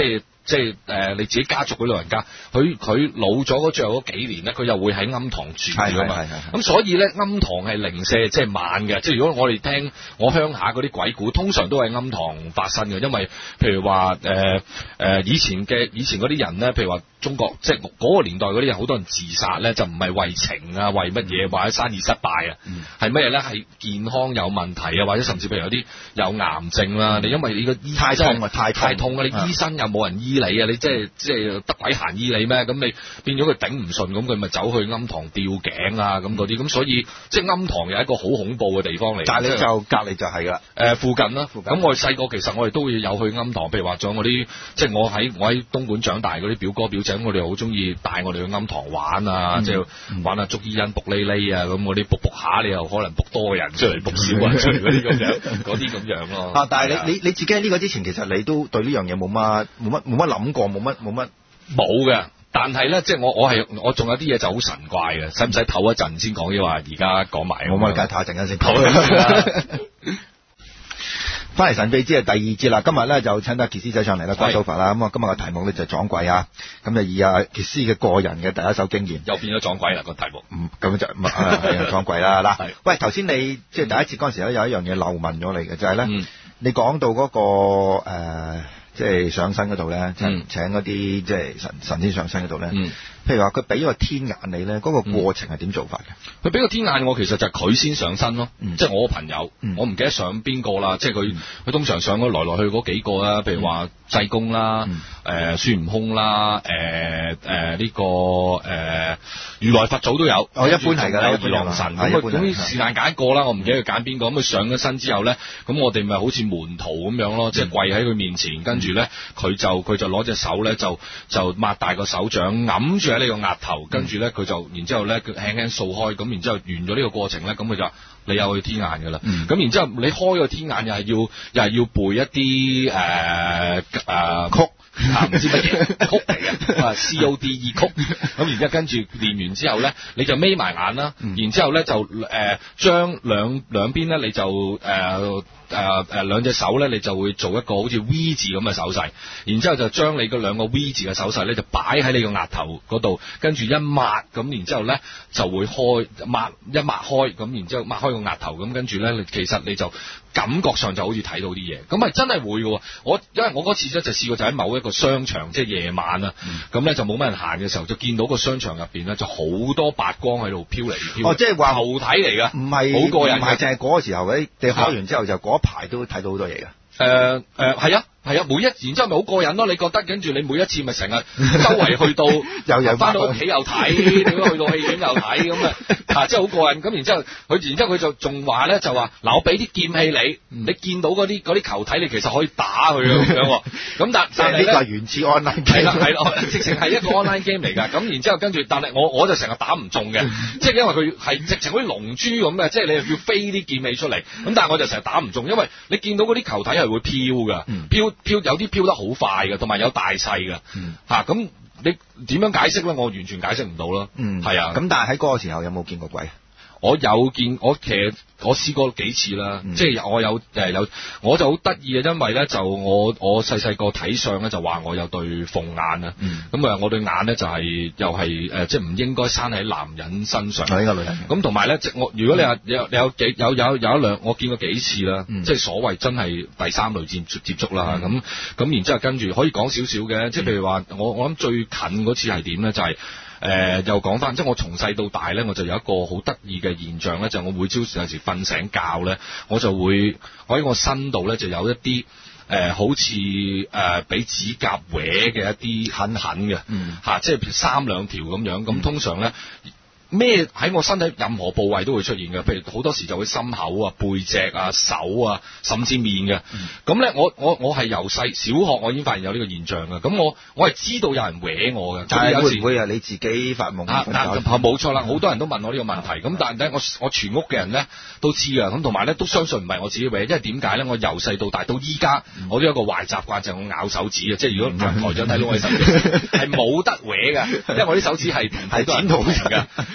即係誒、呃、你自己家族嗰啲老人家，佢佢老咗嗰最後嗰幾年咧，佢又會喺庵堂住㗎嘛。咁所以咧，庵堂係零舍即係晚嘅。即係如果我哋聽我鄉下嗰啲鬼故，通常都係庵堂發生嘅，因為譬如話誒誒以前嘅以前嗰啲人咧，譬如話中國即係嗰個年代嗰啲人，好多人自殺咧，就唔係為情啊，為乜嘢，或者生意失敗啊，係乜嘢咧？係健康有問題啊，或者甚至譬如有啲有癌症啦、嗯，你因為你個醫太痛啊，太太痛啊，你醫生又冇人醫你啊，你即係即係得鬼閒醫你咩？咁你變咗佢頂唔順，咁佢咪走去庵堂吊頸啊咁嗰啲，咁所以即係庵堂又係一個好恐怖嘅地方嚟。 但係你就隔離就係㗎， 誒附近啦，附近。咁我哋細個其實我哋都會有去庵堂，譬如話仲有嗰啲，即係我喺我喺東莞長大嗰啲表哥表姐，我哋好中意帶我哋去庵堂玩啊，嗯、即係玩下捉伊人、卜哩哩啊，咁嗰啲卜卜下，你又可能卜多人出嚟，卜少人出嚟嗰啲咁樣，嗰啲咁樣咯。 啊！但係你你你自己喺呢個之前，其實你都對呢樣嘢冇乜冇乜冇乜諗過，冇乜冇乜冇嘅。但係咧，即係我我係我仲有啲嘢就好神怪嘅，使唔使唞一陣先講？抑或而家講埋？ 冇乜，梗係唞一陣間先唞。翻嚟神秘之夜第二節啦，今日咧就請到傑斯仔上嚟啦，關蘇佛啦。咁啊，今日嘅題目咧就係撞鬼啊。咁就以阿傑斯嘅個人嘅第一手經驗， 又變咗撞鬼啦個題目。 嗯，咁就唔係撞鬼啦。嗱，喂，頭先你即係第一節嗰陣時咧，有一樣嘢漏問咗你嘅，就係、是、咧、嗯，你講到嗰、那個誒、呃，即係上身嗰度咧，請請嗰啲即係神神仙上身嗰度咧。嗯譬如話佢俾個天眼你咧，嗰、那個過程係點做法嘅？ 佢俾個天眼我，其實就係佢先上身咯，嗯、即係我個朋友，嗯、我唔記得上邊個啦，即係佢佢通常上咗來來去嗰幾個啦，譬如話濟公啦，誒、嗯呃、孫悟空啦，誒誒呢個誒、呃、如來佛祖都有， 哦一般係㗎， 有二郎神咁啊，咁是但揀一個啦，我唔記得佢揀邊個，咁佢上咗身之後咧，咁我哋咪好似門徒咁樣咯，即係跪喺佢面前，跟住咧佢就佢就攞隻手咧就就擘大個手掌揞住喺呢個額頭，跟住咧佢就，然之後咧佢輕輕掃開，咁然之後完咗呢個過程咧，咁佢就你有佢天眼噶啦，咁、嗯、然之後你開個天眼又係要又係要背一啲誒誒曲啊唔知乜嘢曲嚟嘅，啊 C O D E 曲，咁然之後跟住練完之後咧，你就眯埋眼啦、嗯，然之後咧就誒將兩兩邊咧你就誒。呃誒誒兩隻手咧，你就會做一個好似 V 字咁嘅手勢，然之後就將你嗰兩個 V 字嘅手勢咧，就擺喺你個額頭嗰度，跟住一抹咁，然之後咧就會開抹一抹開，咁然之後抹開個額頭，咁跟住咧，其實你就感覺上就好似睇到啲嘢，咁係真係會嘅。我因為我嗰次咧就試過就喺某一個商場，即係夜晚啊，咁、嗯、咧就冇乜人行嘅時候，就見到個商場入邊咧就好多白光喺度飄嚟飄。哦， 即係話球體嚟㗎， 唔係好過癮， 唔係淨係嗰個時候嗰啲，你開完之後就嗰一排都睇到好多嘢㗎。 誒誒係啊。係啊，每一然之後咪好過癮咯，你覺得跟住你每一次咪成日周圍去到又又翻到屋企又睇，點解去到戲院又睇咁啊？啊，即係好過癮。咁然之後佢，然之後佢就仲話咧，就話嗱，我俾啲劍氣你，你見到嗰啲嗰啲球體，你其實可以打佢咁樣。咁但但係呢個係原始 online game 係啦係咯，直情係一個 online game 嚟㗎。咁然之後跟住，但係我我就成日打唔中嘅，即係因為佢係直情好似龍珠咁嘅，即係你又要飛啲劍氣出嚟。咁但係我就成日打唔中，因為你見到嗰啲球體係會飄㗎，飄。飄有啲飄得好快嘅，同埋有，有大細嘅，吓咁、嗯啊、你點樣解釋咧？我完全解釋唔到啦。嗯，係啊。咁但係喺嗰個時候有冇見過鬼？我有見，我其實我試過幾次啦，嗯、即係我有誒有，我就好得意嘅，因為咧就我我細細個睇相咧就話我有對鳳眼啊，咁、嗯、啊我對眼咧就係、是、又係誒、呃、即係唔應該生喺男人身上，係呢個女人。咁同埋咧，即我如果你話有你有幾有有有一兩，我見過幾次啦、嗯，即係所謂真係第三類接接觸啦，咁、嗯、咁然之後跟住可以講少少嘅，即係譬如話我我諗最近嗰次係點咧，就係、是。誒、呃、又講翻，即係我從細到大咧，我就有一個好得意嘅現象咧，就係、我每朝有時瞓醒覺咧，我就會我喺我身度咧就有一啲誒、呃、好似誒俾指甲搲嘅一啲痕痕嘅，嗯嚇、啊，即係三兩條咁樣，咁、嗯、通常咧。咩喺我身體任何部位都會出現嘅，譬如好多時就會心口啊、背脊啊、手啊，甚至面嘅。咁、嗯、咧，我我我係由細小學我已經發現有呢個現象嘅。咁我我係知道有人搲我嘅。但係會唔會係你自己發夢？啊，冇錯啦，好多人都問我呢個問題。咁但係咧，我我全屋嘅人咧都知㗎。咁同埋咧都相信唔係我自己搲，因為點解咧？我由細到大到依家，我都有一個壞習慣就係、我咬手指嘅。即係如果台長睇到我啲手指係冇得搲嘅，因為我啲手指係係剪圖嚟嘅。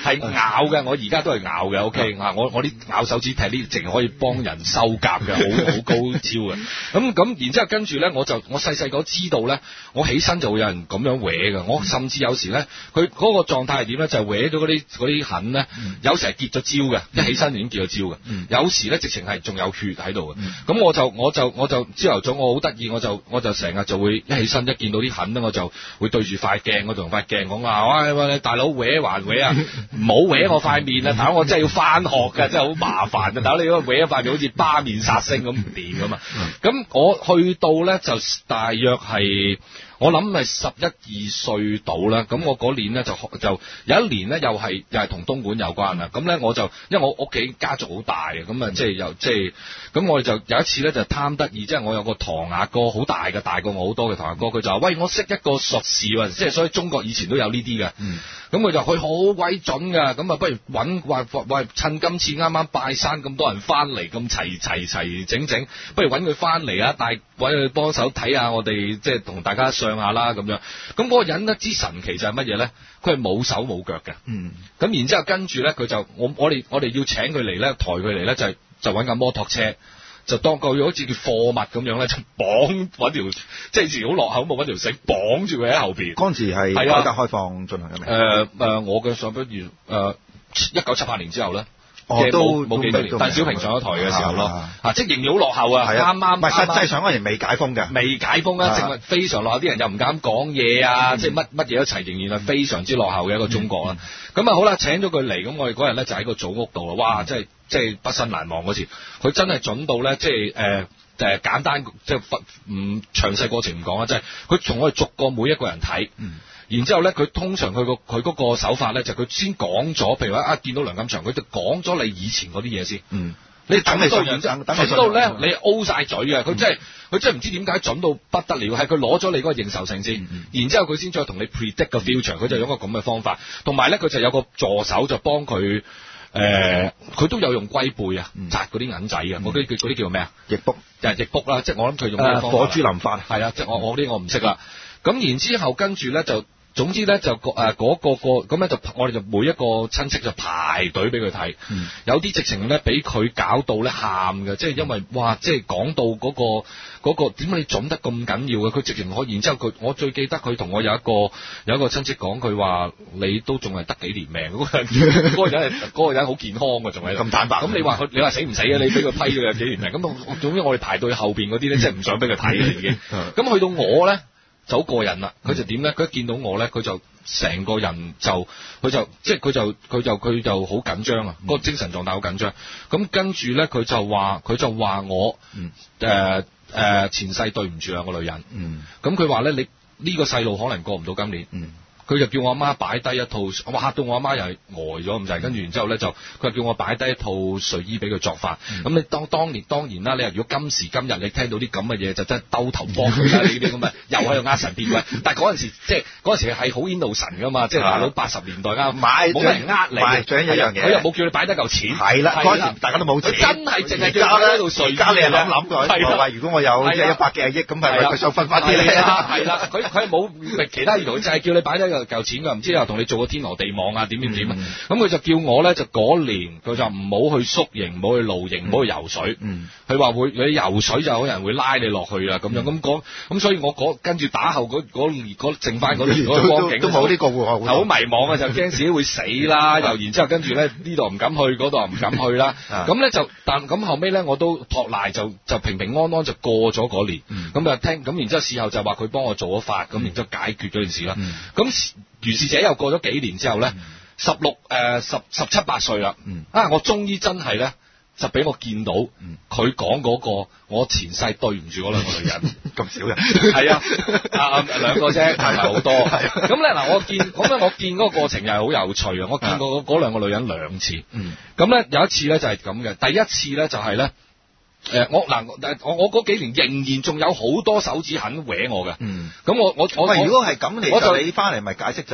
係咬嘅，我而家都係咬嘅。O K 啊，我我啲咬手指踢呢，淨係可以幫人收甲嘅，好好高招嘅。咁咁，然之後跟住咧，我就我細細個知道咧，我起身就會有人咁樣搲嘅。我甚至有時咧，佢嗰個狀態係點咧？就係搲咗嗰啲嗰啲痕咧，有時係結咗焦嘅，一起身已經結咗焦嘅。有時咧，直情係仲有血喺度嘅。咁我就我就我就朝頭早我好得意，我就我就成日就會一起身一見到啲痕咧，我就會對住塊鏡，我同塊鏡講話：喂喂，大佬搲還搲啊！唔好搲我塊面啊！大佬我真係要翻學㗎，真係好麻煩啊！大佬你如果搲一塊面好似巴面殺星咁唔掂㗎嘛。咁我去到咧就大約係。我諗係十一二歲到啦，咁我嗰年咧就就有一年咧又係又係同東莞有關啦，咁咧我就因為我屋企家族好大嘅，咁啊即係又即係，咁我哋就有一次咧就貪得意，即係我有個堂阿哥好大嘅，大過我好多嘅堂阿哥，佢就話：喂，我識一個術士喎，即係所以中國以前都有呢啲嘅。嗯咁佢就佢好鬼準㗎，咁啊不如揾話喂趁今次啱啱拜山咁多人翻嚟咁齊齊齊整整，不如揾佢翻嚟啊，帶揾佢幫手睇下我哋即係同大家上下啦咁樣。咁嗰個人咧之神奇就係乜嘢咧？佢係冇手冇腳嘅。嗯。咁然之後跟住咧佢就我我哋我哋要請佢嚟咧，抬佢嚟咧就係就揾架摩托車。就當佢好似叫貨物咁樣咧，就綁揾條，即係以前好落後冇揾條繩綁住佢喺後邊。 嗰陣時係改革開放進行嘅未？ 誒誒，我嘅上畢業誒一九七八年之後咧， 哦都冇幾多年，鄧小平上咗台嘅時候咯，啊即係仍然好落後啊，啱啱。唔係實際上嗰陣未解封嘅， 未解封啊，正係非常落後，啲人又唔敢講嘢啊，即係乜乜嘢一齊，仍然係非常之落後嘅一個中國啦。咁啊好啦，請咗佢嚟，咁我哋嗰日咧就喺個祖屋度啦，哇！即係即係畢生難忘嗰次，佢真係準到咧，即係誒誒簡單，即係唔詳細過程唔講啦，即係佢同我哋逐個每一個人睇，嗯、然之後咧佢通常佢個佢嗰個手法咧就佢、是、先講咗，譬如話啊見到梁錦祥，佢就講咗你以前嗰啲嘢先。嗯你等你到然之後，準到咧你 O 晒嘴嘅，佢真係佢真係唔知點解準到不得了，係佢攞咗你嗰個認受性先，嗯嗯然之後佢先再同你 predict 個 future，佢就用個咁嘅方法，同埋咧佢就有個助手就幫佢誒，佢都有用龜背啊，紮嗰啲銀仔啊，嗰啲嗰啲叫咩啊？易卜就係易卜啦，即係我諗佢用咩方法？ 火珠林法係啊，即係我我啲我唔識啦。咁然之後跟住咧就。總之咧就誒嗰、呃那個個咁咧就我哋就每一個親戚就排隊俾佢睇，嗯、有啲直情咧俾佢搞到咧喊嘅，即係因為哇，即係講到嗰、那個嗰、那個點解你準得咁緊要嘅？佢直情可以，然之後佢我最記得佢同我有一個有一個親戚講，佢話你都仲係得幾年命，嗰、那個人嗰個人係嗰、那個人好健康嘅，仲係咁坦白。咁你話佢你話死唔死啊？你俾佢批咗有幾年命？咁總之我哋排隊後邊嗰啲咧，即係唔想俾佢睇嘅已經。咁去到我咧。就好過癮啦！佢就點咧？佢一見到我咧，佢就成個人就佢就即係佢就佢就佢就好緊張啊！個、嗯、精神狀態好緊張。咁跟住咧，佢就話佢就話我誒誒、嗯呃呃、前世對唔住兩個女人。咁佢話咧，你呢、這個細路可能過唔到今年。嗯佢就叫我阿媽擺低一套，我嚇到我阿媽又係呆咗咁滯，跟住然之後咧就佢叫我擺低一套睡衣俾佢作法。咁、嗯、你當當年當然啦，你話如果今時今日你聽到啲咁嘅嘢，就真係兜頭幫佢啦！呢啲咁嘅又喺度呃神騙鬼。但係嗰陣時即係嗰陣時係好 innocent 噶嘛，即係大佬八十年代啱買冇人呃你，買最緊要一樣嘢，佢又冇叫你擺低嚿錢。係啦，嗰陣時大家都冇錢，真係淨係叫你喺度睡。而家你係諗諗佢，話如果我有即係一百幾廿億咁，係咪佢想分翻啲你啊？係啦，佢佢冇其他意圖，就係叫你擺低嚿錢㗎，唔知又同你做個天羅地網啊，點點點啊，咁佢、嗯、就叫我咧就嗰年佢就唔好去宿營，唔好去露營，唔好、嗯、去游水。佢話、嗯、會你游水就有人會拉你落去啊，咁樣咁講，咁所以我嗰跟住打後嗰嗰剩翻嗰段嗰個光景都冇呢個喎，好迷茫啊，就驚自己會死啦，又然之後跟住咧呢度唔敢去，嗰度又唔敢去啦。咁咧就但咁後尾咧我都托賴就就平平安安就過咗嗰年。咁啊、嗯、聽咁然之後事後就話佢幫我做咗法，咁然之後解決咗件事啦。咁、嗯如是者又過咗幾年之後咧，十六誒十十七八歲啦，嗯、啊我終於真係咧就俾我見到佢講嗰個我前世對唔住嗰兩個女人，咁少嘅，係啊，啊兩個啫，唔係好多。咁咧嗱，我見咁咧，我見嗰個過程又係好有趣啊！我見過嗰兩個女人兩次，咁咧、嗯、有一次咧就係咁嘅，第一次咧就係咧。誒，我嗱，我我嗰幾年仍然仲有好多手指肯搲我嘅。嗯。咁我我我，如果係咁，你就你翻嚟咪解釋就係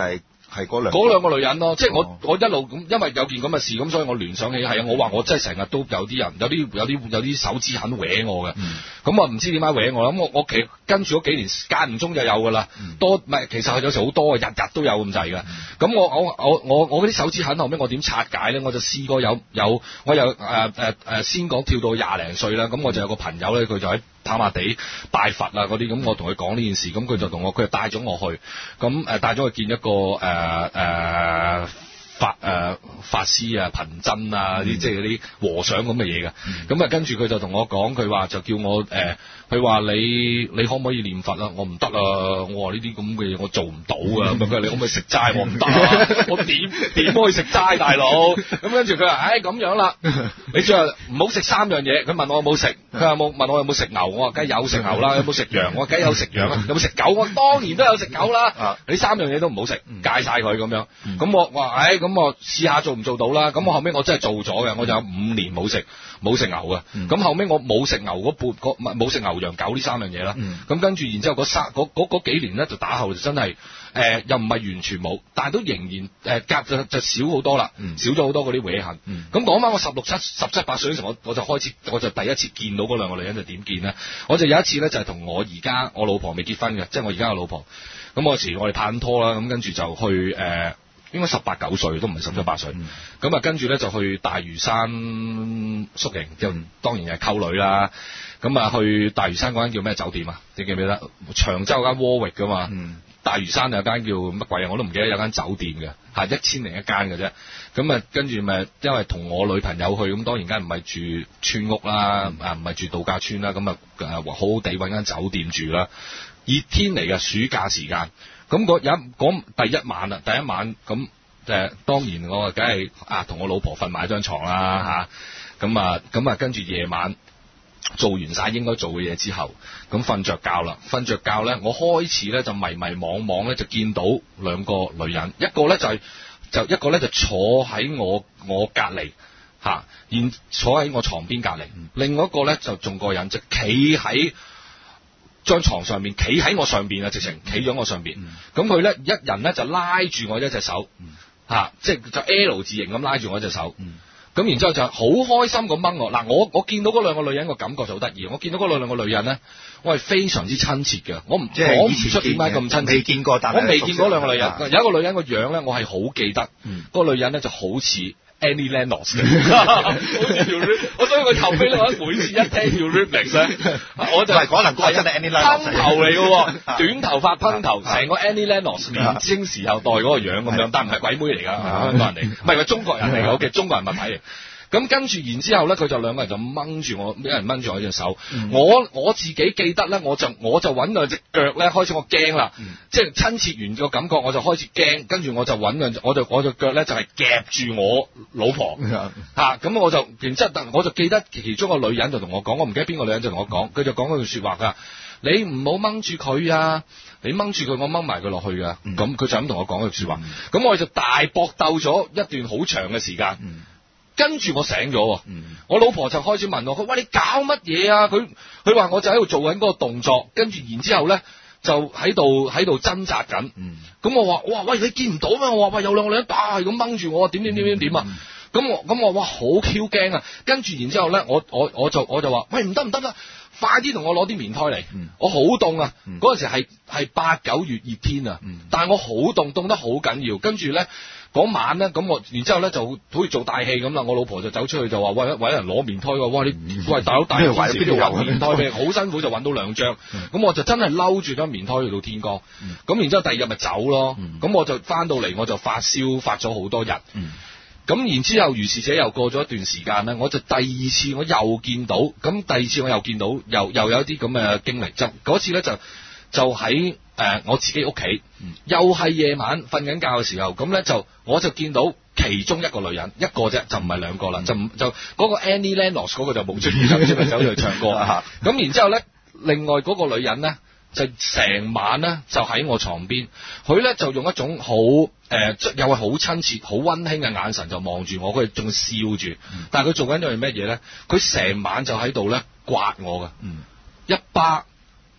係嗰兩嗰兩個女人咯，即係我、 哦、 我一路咁，因為有件咁嘅事，咁所以我聯想起係啊，我話我真係成日都有啲人有啲有啲有啲手指肯搲我嘅，咁啊唔知點解搲我啦，咁我我其實跟住嗰幾年間唔中就有噶啦，嗯、多唔係其實係有時好多嘅，日日都有咁滯嘅，咁、嗯、我我我我我嗰啲手指肯後尾我點拆解咧？我就試過有有我有誒誒誒先講跳到廿零歲啦，咁我就有個朋友咧，佢就喺跑馬地拜佛啊嗰啲，咁我同佢講呢件事，咁佢就同我，佢就帶咗我去，咁誒帶咗去見一個誒誒、呃呃、法誒、呃、法師啊、貧僧啊啲，即係嗰啲和尚咁嘅嘢嘅，咁啊跟住佢就同我講，佢話就叫我誒，佢、呃、話你你可唔可以念佛啊？我唔得啊，我話呢啲咁嘅嘢我做唔到啊，咁佢話你可唔可以食齋？我唔得啊，我點點可以食齋大佬？咁跟住佢話，唉咁樣啦，你最後唔好食三樣嘢。佢問我有冇食，佢話冇問我有冇食牛，我話梗係有食牛啦。有冇食羊？我話梗係有食羊啦。有冇食狗？我當然都有食狗啦。你三樣嘢都唔好食，戒晒佢咁樣。咁我話唉，咁我試下做唔做到啦。咁我後尾我真係做咗嘅，我就有五年冇食冇食牛嘅。咁後尾我冇食牛嗰半冇食牛羊狗呢三樣嘢啦。咁跟住然之後嗰三嗰嗰嗰幾年咧就打後就真係。誒、呃、又唔係完全冇，但係都仍然誒夾就就少好多啦，嗯、少咗好多嗰啲搲痕。咁講翻我十六七十七八歲嗰時候，我我就開始我就第一次見到嗰兩個女人就點見咧？我就有一次咧就係、是、同我而家我老婆未結婚嘅，即係我而家嘅老婆。咁嗰時我哋拍緊拖啦，咁跟住就去誒、呃，應該十八九歲都唔係十七八歲。咁啊跟住咧就去大嶼山宿營，就當然係溝女啦。咁啊去大嶼山嗰間叫咩酒店啊？你記唔記得？長洲有間窩域噶嘛？嗯大嶼山有間叫乜鬼啊？我都唔記得，有間酒店嘅，係一千零一間嘅啫。咁啊，跟住咪因為同我女朋友去，咁當然梗係唔係住村屋啦，啊唔係住度假村啦，咁啊誒好好地揾間酒店住啦。熱天嚟嘅暑假時間，咁嗰有嗰第一晚啦，第一晚咁誒，當然我啊梗係啊同我老婆瞓埋張床啦嚇，咁啊咁啊跟住夜晚。做完晒應該做嘅嘢之後，咁瞓着覺啦。瞓着覺咧，我開始咧就迷迷惘惘咧，就見到兩個女人，一個咧就係、是、就一個咧就坐喺我我隔離嚇，然坐喺我床邊隔離。另外一個咧就仲過癮，就企喺張床上面，企喺我上邊啊，直情企咗我上邊。咁佢咧一人咧就拉住我一隻手嚇，即係就 L 字形咁拉住我一隻手。咁然之後就好開心咁掹我，嗱我我見到嗰兩個女人個感覺就好得意，我見到嗰兩個女人咧，我係非常之親切嘅，我唔講唔出點解咁親切， 未見過，但係我未見過兩個女人，啊、有一個女人個樣咧，我係好記得，嗯、嗰個女人咧就好似 Annie Lennox 嘅，好似條 rap，我所以佢頭尾咧，我每次一聽條 remix 咧，我就係可能嗰真係 Annie Lennox 噴頭嚟嘅，短頭髮噴頭，成個 Annie Lennox 年青時候代嗰個樣咁樣，但唔係鬼妹嚟㗎，香港人嚟，唔係佢中國人嚟嘅，OK，中國人物體嚟。咁跟住，然之後咧，佢就兩個人就掹住我，一人掹住我隻手。嗯、我我自己記得咧，我就我就揾兩隻腳咧，開始我驚啦，嗯、即係親切完個感覺，我就開始驚。跟住我就揾兩隻，我就我隻腳咧就係夾住我老婆嚇。咁、嗯啊、我就然之後，我就記得其中個女人就同我講，我唔記得邊個女人就同我講，佢就講嗰句説話㗎。你唔好掹住佢啊！你掹住佢，我掹埋佢落去㗎。咁佢、嗯、就咁同我講句説話。咁、嗯、我哋就大搏鬥咗一段好長嘅時間。嗯跟住我醒咗，嗯、我老婆就開始問我，佢話你搞乜嘢啊？佢佢話我就喺度做緊嗰個動作，跟住然之後咧就喺度喺度掙扎緊。咁、嗯、我話哇喂，你見唔到咩？我話喂，有兩個女人打係咁掹住我，點點點點點啊！咁、嗯、我咁我哇好 Q 驚啊！跟住然之後咧，我我我就我就話喂，唔得唔得啦，快啲同我攞啲棉胎嚟，嗯、我好凍啊！嗰陣、嗯、時係係八九月熱天啊，嗯、但係我好凍，凍得好緊要。跟住咧。嗰晚咧，咁我，然之後咧就好似做大戲咁啦。我老婆就走出去就話：喂，揾人攞棉胎喎！哇，你喂大佬大件事邊度揾棉胎俾？好辛苦就揾到兩張。咁、嗯、我就真係嬲住張棉胎去到天光。咁、嗯、然之後第二日咪走咯。咁、嗯、我就翻到嚟我就發燒發咗好多日。咁、嗯、然之後如是者又過咗一段時間咧，我就第二次我又見到，咁第二次我又見到又又有一啲咁嘅經歷。就嗰次咧就就喺。誒、呃，我自己屋企，嗯、又係夜晚瞓緊覺嘅時候，咁咧就我就見到其中一個女人，一個啫，就唔係兩個啦，嗯、就唔就嗰、嗰個 Annie Lennox 嗰個就冇出現，唔知咪走咗去唱歌。咁然之後咧，另外嗰個女人咧，就成晚咧就喺我床邊，佢咧就用一種好誒、呃，又係好親切、好溫馨嘅眼神就望住我，佢仲笑住，嗯、但係佢做緊一樣咩嘢咧？佢成晚就喺度咧刮我嘅，嗯、一巴。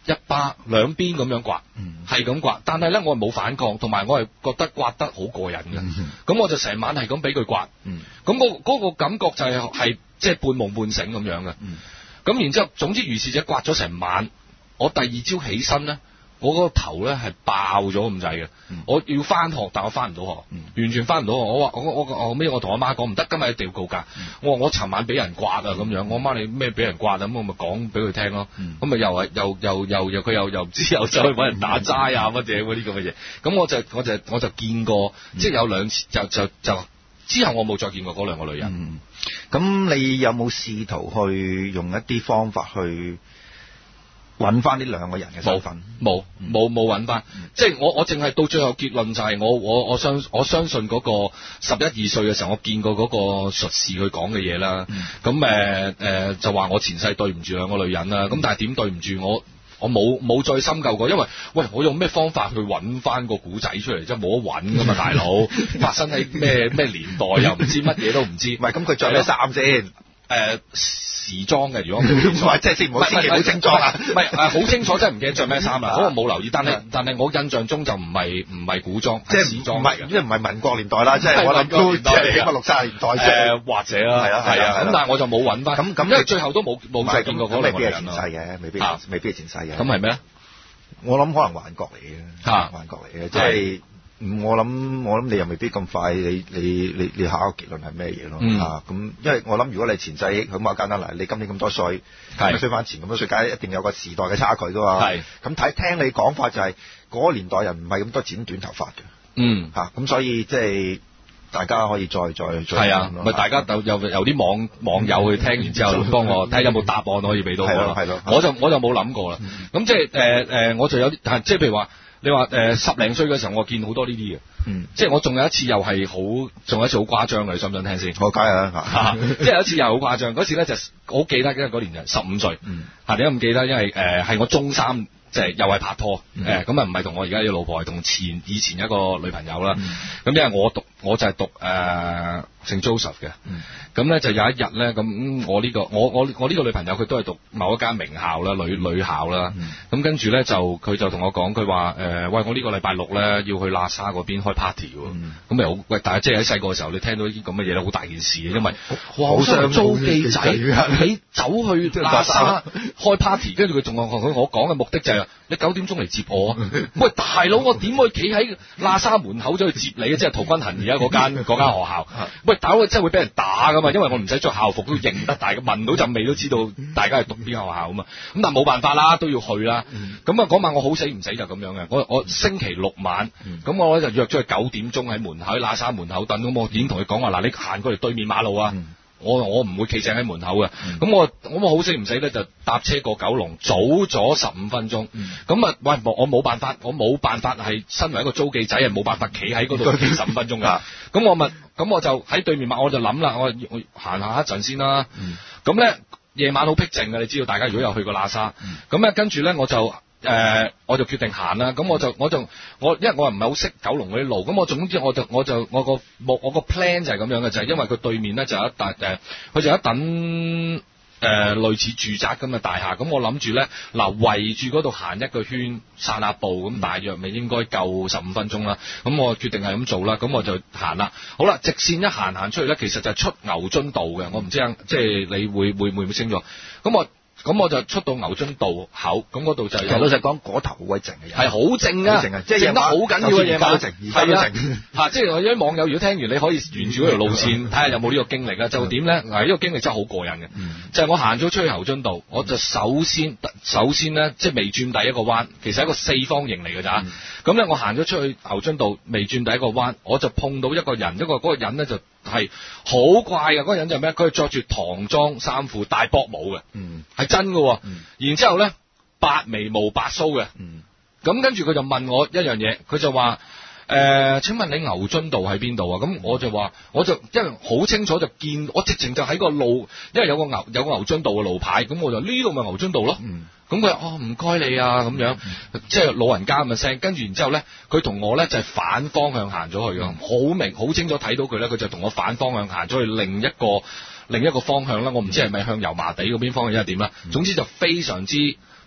一巴兩邊咁樣刮，係咁刮，但係咧我係冇反抗，同埋我係覺得刮得好過癮嘅，咁、嗯、我就成晚係咁俾佢刮，咁、嗯那個嗰、那個感覺就係係即係半夢半醒咁樣嘅，咁、嗯、然之後總之如是者刮咗成晚，我第二朝起身咧。我嗰個頭咧係爆咗咁滯嘅，我要翻學，但我翻唔到學，嗯、完全翻唔到學。我話我我我後尾我同阿媽講唔得，今日一定要告假。嗯、我話我尋晚俾人刮啊咁樣，我阿媽你咩俾人刮啊？咁我咪講俾佢聽咯。咁咪、嗯、又係又又又又佢又又唔知又走去揾人打齋啊乜嘢嗰啲咁嘅嘢。咁我就我就我就見過，嗯、即係有兩次就就就之後我冇再見過嗰兩個女人。 咁、嗯、你有冇試圖去用一啲方法去揾翻呢兩個人嘅身份？ 冇冇冇揾翻，即係我我淨係到最後結論就係我我我相我相信嗰個十一二歲嘅時候，我見過嗰個術士佢講嘅嘢啦。咁誒誒就話我前世對唔住兩個女人啦。咁、嗯、但係點對唔住我？我冇冇再深究過，因為喂我用咩方法去揾翻個古仔出嚟？即係冇得揾噶嘛，大佬發生喺咩咩年代又唔知乜嘢都唔知。唔係咁佢着咩衫先？誒時裝嘅，如果唔係即係先唔好千祈唔好清裝啊！唔係誒好清楚，真係唔記得着咩衫啦。嗰個冇留意，但係但係我印象中就唔係唔係古裝，即係時裝嚟嘅，即係唔係民國年代啦，即係我諗都即係起碼六卅年代誒或者啦，係啊係啊。咁但係我就冇揾翻，咁咁因為最後都冇冇再見過嗰兩個人咯。未必係前世嘅，未必未必係前世嘅。咁係咩咧？我諗可能幻覺嚟嘅，嚇幻覺嚟嘅，即係。我諗我諗你又未必咁快，你你你你下一個結論係咩嘢咯？嗯、啊咁，因為我諗如果你前世咁啊簡單嚟，你今年咁多歲，咁衰翻前咁多歲，梗係一定有個時代嘅差距噶嘛。係咁睇聽你講法就係、是、嗰、那個年代人唔係咁多剪短頭髮嘅。嗯，嚇咁、啊、所以即係大家可以再再再係啊，咪大家有有有啲網網友去聽完之後幫我睇下有冇答案可以俾到我咯。係咯，我就我就冇諗過啦。咁、嗯、即係誒誒，我就有啲即係譬如話。你話誒、呃、十零歲嘅時候，我見好多呢啲嘅，嗯，即係我仲有一次又係好，仲有一次好誇張嘅，你想唔想聽先？我梗係啦，即係有一次又好誇張，嗰次咧就好記得，因為嗰年就十五歲，嗯，嚇點解咁記得？因為誒係、呃、我中三，即係又係拍拖，誒咁啊唔係同我而家嘅老婆，係同前以前一個女朋友啦，咁、嗯、因為我讀我就係讀誒聖 Joseph 嘅，咁咧、嗯、就有一日咧，咁我呢、這個我我我呢個女朋友佢都係讀某一間名校啦，女女校啦，咁、嗯、跟住咧就佢就同我講，佢話誒喂，我呢個禮拜六咧要去喇沙嗰邊開 party 喎，咁咪好喂，但係即係喺細個嘅時候，你聽到呢啲咁嘅嘢咧，好大件事嘅，因為哇好想租記仔，你走去喇沙開 party，跟住佢仲話佢我講嘅目的就係、是、你九點鐘嚟接我啊，喂大佬，我點可以企喺喇沙門口走去接你啊？即係陶君行而家嗰間嗰間學校，喂大佬，真係會俾人打噶嘛？因為我唔使着校服都認得，大家聞到陣味都知道大家係讀邊間學校啊嘛。咁但係冇辦法啦，都要去啦。咁啊嗰晚我好死唔死就咁樣嘅，我我星期六晚，咁我咧就約咗佢九點鐘喺門口喺喇沙門口等，咁我已經同佢講話嗱，你行過嚟對面馬路啊。我我唔會企正喺門口嘅，咁、嗯、我咁我好死唔死咧就搭車過九龍，早咗十五分鐘，咁啊、嗯、喂我冇辦法，我冇辦法係身為一個租記仔係冇辦法企喺嗰度企十五分鐘㗎，咁我咪咁我就喺對面馬，我就諗啦，我我行下一陣先啦，咁咧夜晚好僻靜嘅，你知道大家如果有去過喇沙，咁咧、嗯、跟住咧我就。誒、呃，我就決定行啦。咁我就我就我，因為我又唔係好識九龍嗰啲路。咁我總之我就我就我個目我個 plan 就係咁樣嘅，就係、是、因為佢對面咧就有一笪誒，佢、呃、就有一等誒、呃、類似住宅咁嘅大廈。咁我諗住咧嗱，圍住嗰度行一個圈，散下步，咁大約咪應該夠十五分鐘啦。咁我決定係咁做啦。咁我就行啦。好啦，直線一行行出去咧，其實就係出牛津道嘅。我唔知啊，即係你會會會唔會清楚？咁我。咁我就出到牛津道口，咁嗰度就有。其實老實講，嗰頭好鬼靜嘅，係好靜啊，靜啊，即係靜得好緊要嘅嘢嘛。係啊，嚇！即係我啲網友如果聽完，你可以沿住嗰條路線睇下有冇呢個經歷啊。就點咧？嗱，呢個經歷真係好過癮嘅。就係我行咗出去牛津道，我就首先首先咧，即係未轉第一個彎，其實係一個四方形嚟嘅咋。咁咧，我行咗出去牛津道，未轉第一個彎，我就碰到一個人，一個嗰個人咧就。係好怪嘅，嗰個人就咩？佢係着住唐裝衫褲、大波帽嘅，嗯，係真嘅。嗯，然之後咧，白眉毛白鬚嘅，嗯，咁跟住佢就問我一樣嘢，佢就話：誒、呃，請問你牛津道喺邊度啊？咁我就話，我就因為好清楚就見，我直情就喺個路，因為有個牛有個牛津道嘅路牌，咁我就呢度咪牛津道咯。嗯。咁佢話哦唔該你啊咁樣，即係老人家咁嘅聲，跟住然之後咧，佢同我咧就係反方向行咗去嘅，好明好清楚睇到佢咧，佢就同我反方向行咗去另一個另一個方向啦。我唔知係咪向油麻地嗰邊方向，因為點啦？總之就非常之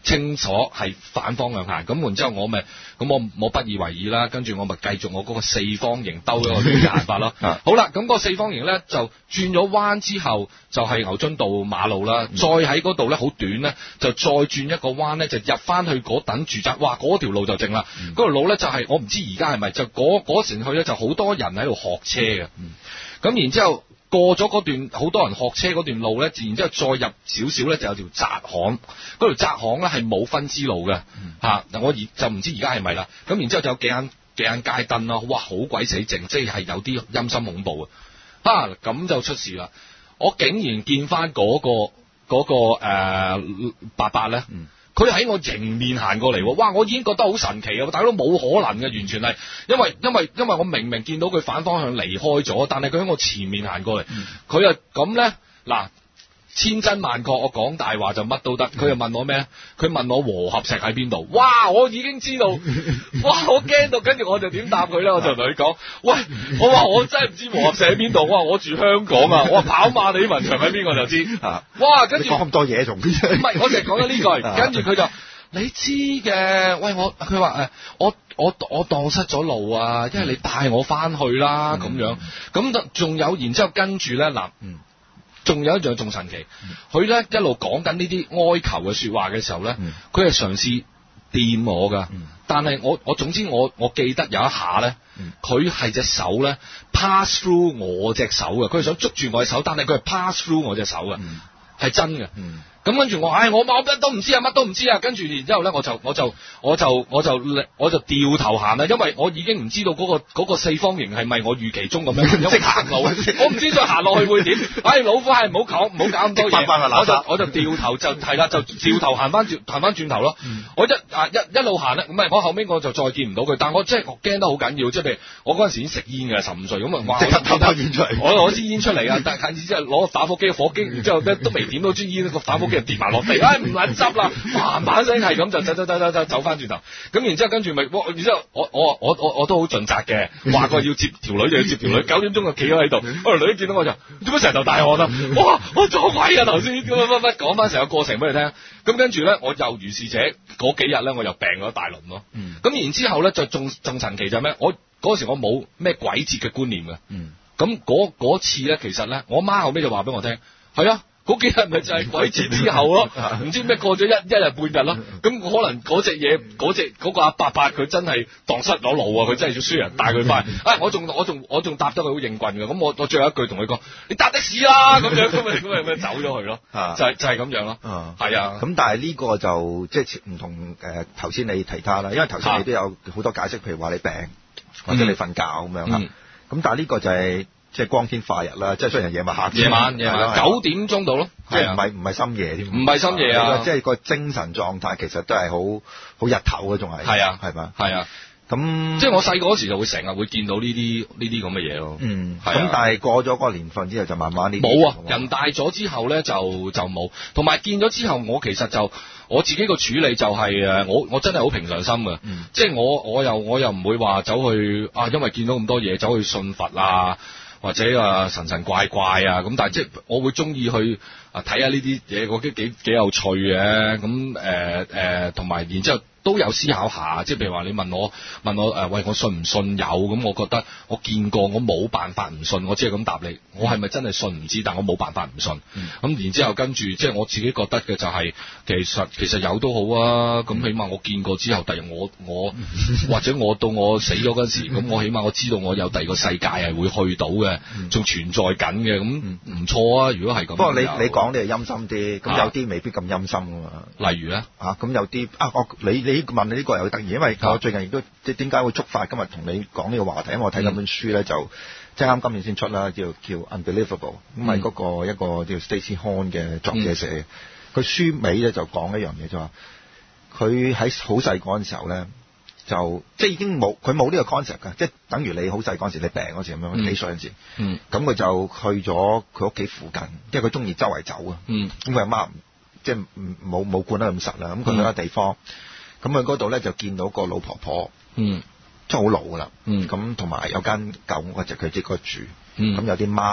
清楚係反方向行，咁然之後我咪咁我我不以為意啦，跟住我咪繼續我嗰個四方形兜咗個亂嘅行法咯。好啦，咁、個四方形咧就轉咗彎之後就係牛津道馬路啦，嗯、再喺嗰度咧好短咧就再轉一個彎咧就入翻去嗰等住宅，哇嗰條路就正啦，嗰、嗯、條路咧就係、是、我唔知而家係咪就嗰嗰時去咧就好多人喺度學車嘅，咁、嗯、然之後。過咗嗰段好多人學車嗰段路咧，然之後再入少少咧就有條窄巷，嗰條窄巷咧係冇分支路嘅嚇。嗱、嗯、我而就唔知而家係咪啦。咁然之後就有幾間幾間街燈咯，哇好鬼死靜，即係有啲陰森恐怖啊！啊咁就出事啦！我竟然見翻嗰、嗰個嗰、嗰個誒、呃、伯伯咧。嗯佢喺我迎面行過嚟，哇！我已經覺得好神奇啊！大佬冇可能嘅，完全係因為因為因為我明明見到佢反方向離開咗，但係佢喺我前面行過嚟，佢又咁咧嗱。千真萬確，我講大話就乜都得。佢又問我咩？佢問我和合石喺邊度？哇！我已經知道，哇！我驚到，跟住我就點答佢咧？我就同佢講：喂，我話我真係唔知和合石喺邊度。我話我住香港啊！我話跑馬地墳場喺邊我就知。哇！跟住講咁多嘢仲唔係，我淨係講咗呢句。跟住佢就你知嘅。喂，我佢話誒，我我我蕩失咗路啊，因為你帶我翻去啦咁、嗯、樣。咁仲有，然之後跟住咧嗱。仲有一樣仲神奇，佢咧、嗯、一路講緊呢啲哀求嘅說話嘅時候咧，佢係嘗試掂我噶，嗯、但係我我總之我我記得有一下咧，佢係隻手咧 pass through 我隻手嘅，佢係想捉住我隻手，但係佢係 pass through 我隻手嘅，係、嗯、真嘅。嗯咁跟住我，唉、哎，我乜都唔知啊，乜都唔知啊。跟住然之後咧，我就我就我就我就我就掉頭行啦，因為我已經唔知道嗰、嗰個嗰個四方形係咪我預期中咁樣即行路，我唔知再行落去會點。唉、哎，老虎係唔好講，唔好搞咁多嘢。我就我就掉頭就係啦，就掉頭行翻轉行翻轉頭咯。嗯、我一啊一一路行咧，唔係我後尾我就再見唔到佢，但我即係我驚得好緊要，即係譬如我嗰陣時已經食煙嘅，十五歲咁啊，即刻偷偷煙出嚟，我攞支煙出嚟啊！但係然之後攞個打火機嘅火機，然之後咧都未點到支煙，個打火機跌埋落地，唉唔撚執啦，嘭嘭聲係咁就走走走走走走翻轉頭，咁然之後跟住咪，然之後我我我我我都好盡責嘅，話過要接條女就要接條女，九點鐘就企咗喺度，嗰條女見到我就做乜成頭大汗啊？哇！我做鬼啊頭先咁乜乜乜講翻成個過程俾你聽，咁跟住咧我又如是者嗰幾日咧我又病咗一大輪咯，咁、嗯、然之後咧就仲仲神奇就係咩？我嗰時我冇咩鬼節嘅觀念嘅，咁嗰嗰次咧其實咧我媽後尾就話俾我聽，係啊。嗰幾日咪就係鬼節之後咯，唔知咩過咗一一日半日咯，咁可能嗰隻嘢，嗰隻嗰個阿伯伯佢真係蕩失咗路啊，佢真係要需要人帶佢翻。啊，我仲我仲我仲答得佢好應棍嘅，咁我我最後一句同佢講：你搭的士啦，咁樣咁咪咁咪咁走咗去咯，就係就係咁樣咯。係啊，咁但係呢個就即係唔同誒頭先你提他啦，因為頭先你都有好多解釋，譬如話你病或者你瞓覺咁樣啦，咁但係呢個就係。即係光天化日啦，即係雖然夜晚黑，夜晚夜晚九點鐘到咯， 即係唔係唔係深夜添， 唔係深夜啊， 即係個精神狀態其實都係好好日頭嘅，仲係係啊， 係嘛， 係啊，咁即係我細個嗰時就會成日會見到呢啲呢啲咁嘅嘢咯，嗯， 咁但係過咗嗰個年份之後就慢慢呢冇啊，人大咗之後咧就就冇，同埋見咗之後我其實就我自己個處理就係、是、誒我我真係好平常心嘅，嗯、即係我我又我又唔會話走去啊，因為見到咁多嘢走去信佛啊。或者啊神神怪怪啊咁，但係即係我會中意去啊睇下呢啲嘢，我覺得幾幾有趣嘅，咁誒誒同埋然之後都有思考下，即係譬如話你問我問我誒、呃、喂我信唔信有咁，我覺得我見過，我冇辦法唔信，我只係咁答你，我係咪真係信唔知，但我冇辦法唔信。咁、嗯、然之後跟住即係我自己覺得嘅就係、是、其實其實有都好啊，咁起碼我見過之後，第日我我或者我到我死咗嗰時，咁我起碼我知道我有第二個世界係會去到嘅，仲存在緊嘅，咁唔錯啊！如果係咁，不過你你講你係陰森啲，咁有啲未必咁陰森噶嘛。 例如咧啊，咁有啲啊，我你你問你呢個又得意，因為我最近亦都即係點解會觸發今日同你講呢個話題，因為我睇緊本書咧、嗯、就即係啱今年先出啦，叫叫 Unbelievable，咁係嗰個一個叫 Stacey Horn 嘅作者寫嘅，佢、嗯、書尾咧就講一樣嘢，就話佢喺好細個嗰陣時候咧。就即係已經冇佢冇呢個 concept 㗎，即係等於你好細嗰陣時你病嗰時咁樣、嗯、幾歲嗰陣時，咁、嗯、佢就去咗佢屋企附近，因為佢中意周圍走啊。咁佢阿媽即係冇冇管得咁實啦，咁佢去個地方，咁佢嗰度咧就見到個老婆婆，嗯、即係好老㗎啦。咁同埋有間舊屋就佢自己住，咁、嗯、有啲貓，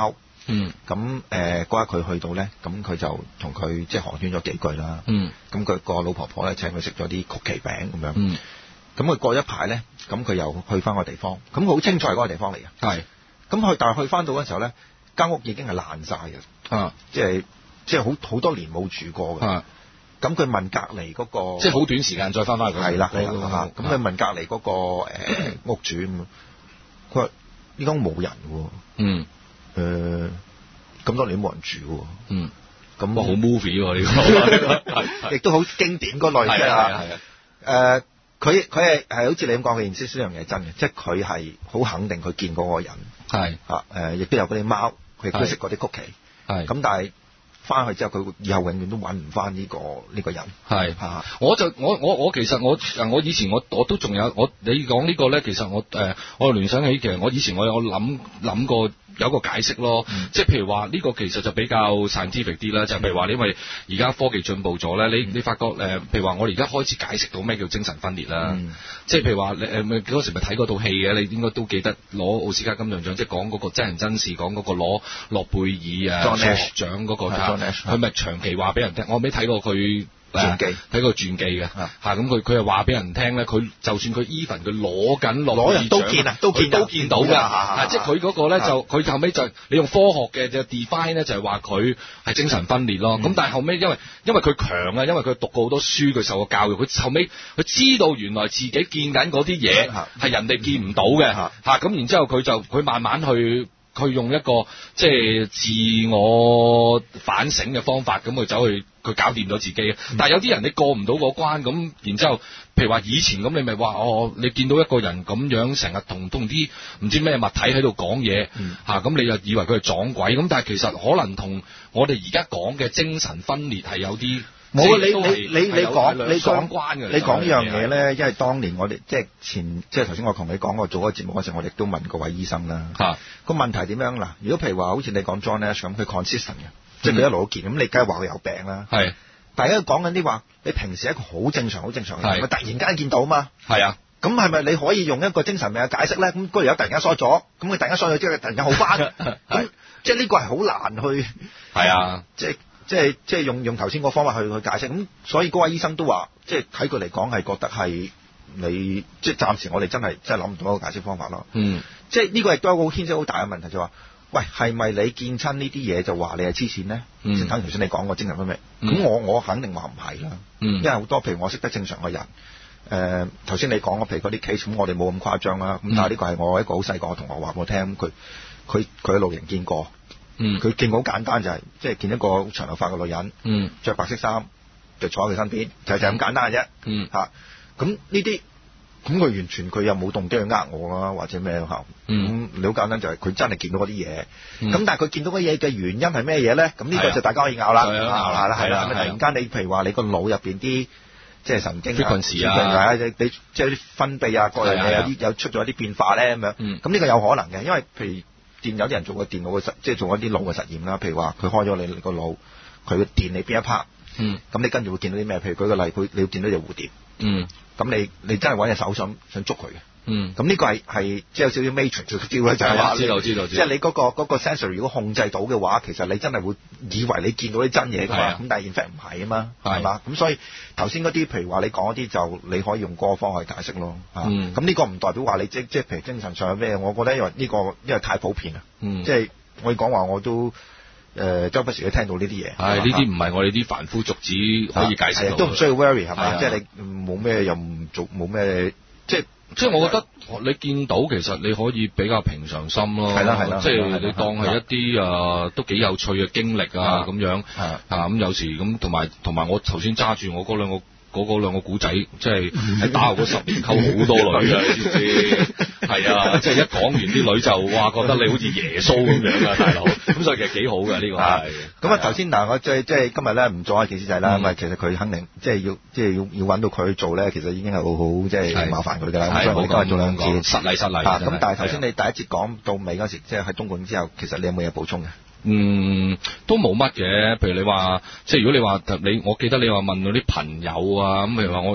嗯。 咁誒嗰日佢去到咧，咁佢就同佢即係寒暄咗幾句啦。 嗯。 咁佢個老婆婆咧請佢食咗啲曲奇餅咁樣。 嗯。 咁佢過一排咧，咁佢又去翻個地方，咁好清楚係嗰個地方嚟嘅。 係。 咁佢但係去翻到嗰時候咧，間屋已經係爛晒嘅。 啊。 即係即係好好多年冇住過嘅。 啊。 咁佢問隔離嗰個， 即係好短時間再翻返去。 係啦，係啦，咁佢問隔離嗰個誒屋主咁，佢話呢間冇人喎。 嗯。 誒，咁多年都冇人住喎。 嗯。 咁好 movie 喎呢個，亦都好經典嗰類嘅。係啊係啊。誒，佢佢係係好似你咁講嘅，認識呢樣嘢係真嘅，即係佢係好肯定佢見嗰個人。 係。啊誒，亦都有嗰啲貓，佢亦都食嗰啲曲奇。 係。 咁但係翻去之後，佢以後永遠都揾唔翻呢個呢、呢個人。 係，我就我我我其實我我以前我我都仲有我你講呢個咧，其實我誒、呃、我聯想起其實我以前我有諗諗過有個解釋咯，嗯、即係譬如話呢個其實就比較 scientific 啲啦，就係、譬如話因為而家科技進步咗咧，你你發覺誒、呃、譬如話我哋而家開始解釋到咩叫精神分裂啦，嗯、即係譬如話你誒嗰時咪睇嗰套戲嘅，你應該都記得攞奧斯卡金像獎，即係講嗰個真人真事，講嗰個攞諾貝爾啊數學獎嗰個。佢咪長期話俾人聽，我未睇過佢傳記，睇過傳記嘅嚇，咁佢佢係話俾人聽咧，佢就算佢 even 佢攞緊諾貝爾獎都見啊，都見都見到㗎，即係佢嗰個咧就佢後尾就你用科學嘅就 define 咧就係話佢係精神分裂咯。咁、嗯、但係後尾因為因為佢強啊，因為佢讀過好多書，佢受過教育，佢後尾佢知道原來自己見緊嗰啲嘢係人哋見唔到嘅嚇，咁然之後佢就佢慢慢去。佢用一個即係自我反省嘅方法，咁佢走去佢搞掂咗自己。嗯、但係有啲人你過唔到嗰關，咁然之後，譬如話以前咁，你咪話哦，你見到一個人咁樣成日同同啲唔知咩物體喺度講嘢，嚇咁、嗯啊、你就以為佢係撞鬼，咁但係其實可能同我哋而家講嘅精神分裂係有啲。 冇啊！你你你你講你講關嘅， 你講呢樣嘢咧，因為當年我哋即係前即係頭先我同你講我做嗰個節目嗰時候，我亦都問過位醫生啦。嚇個問題點樣嗱？如果譬如話好似你講 John Nash 咁，佢 consistent 嘅，即係佢一路都見，咁你梗係話佢有病啦。係，大家講緊啲話，你平時一個好正常、好正常嘅人，咪突然間見到嘛？係啊。咁係咪你可以用一個精神病嘅解釋咧？咁嗰條友突然間疏咗，咁佢突然間疏咗之後，突然間好翻，咁即係呢個係好難去。係啊，即係。即係即係用用頭先個方法去去解釋，咁所以嗰位醫生都話，即係睇佢嚟講係覺得係你即係暫時我哋真係真係諗唔到一個解釋方法咯。嗯，即係呢個亦都有個牽涉好大嘅問題，就話、是，喂係咪你見親呢啲嘢就話你係黐線咧？嗯，正如頭先你講個精神分裂，咁、嗯、我我肯定話唔係啦。嗯，因為好多譬如我識得正常嘅人，誒頭先你講嘅譬如嗰啲 case，咁我哋冇咁誇張啦。咁、嗯、但係呢個係我一個好細個嘅同學話我聽，佢佢佢喺露營見過。嗯，佢見好簡單就係、是，即係見一個長頭髮嘅女人，嗯，著白色衫，就坐喺佢身邊，就就咁簡單嘅啫，嗯，嚇、啊，咁呢啲，咁佢完全佢又冇動機去呃我啦，或者咩嚇，嗯，你好簡單就係佢真係見到嗰啲嘢，咁、嗯、但係佢見到嗰啲嘢嘅原因係咩嘢咧？咁呢個就大家可以拗啦，係啦，係啦，咁突然間你譬如話你個腦入邊啲即係神經啊，你你即係啲分泌啊各樣嘢有啲有出咗一啲變化咧咁樣，咁呢個有可能嘅，因為譬如。電有啲人做過電腦嘅實，即係做一啲腦嘅實驗啦。譬如話佢開咗你個腦，佢會電你邊一 part，嗯，咁你跟住會見到啲咩？譬如舉個例，佢你會見到隻蝴蝶，嗯，咁你你真係揾隻手想想捉佢嘅，嗯，咁呢個係係即係有少少 matrix 嘅 feel 咧，就係話知道知道，即係你嗰個嗰個 sensor 如果控制到嘅話，其實你真係會以為你見到啲真嘢㗎嘛，咁但係 in fact 唔係啊嘛，係嘛？咁所以頭先嗰啲譬如話你講嗰啲就你可以用嗰個方法去解釋咯，嚇，咁呢個唔代表話你即即係譬如精神上有咩？我覺得因為呢個因為太普遍啦，嗯，即係我講話我都。誒、呃，周不時都聽到呢啲嘢， 係呢啲唔係我哋啲凡夫俗子可以解釋到， 都唔需要 worry 係咪？即係你冇咩又唔做冇咩，即係即係我覺得你見到其實你可以比較平常心咯， 係啦係啦， 即係你當係一啲誒都幾有趣嘅經歷啊咁樣，啊咁有時咁同埋同埋我頭先揸住我嗰兩個。嗰嗰兩個古仔，即係喺大學嗰十年溝好多女啊！你知唔知？係啊，即係一講完啲女就哇覺得你好似耶穌咁樣啊，大佬！咁所以其實幾好嘅呢、呢個係。 咁啊頭先嗱，我即係即係今日咧唔阻件事就係啦，咁啊其實佢肯定即係要即係要要揾到佢去做咧，其實已經係好好即係麻煩佢㗎啦。咁所以我哋今日做兩次， 失禮失禮。 咁但係頭先你第一節講到尾嗰時，即係喺東莞之後，其實你有冇嘢補充嘅？ 嗯，都冇乜嘅。譬如你話，即係如果你話你，我記得你話問我啲朋友啊，咁譬如話我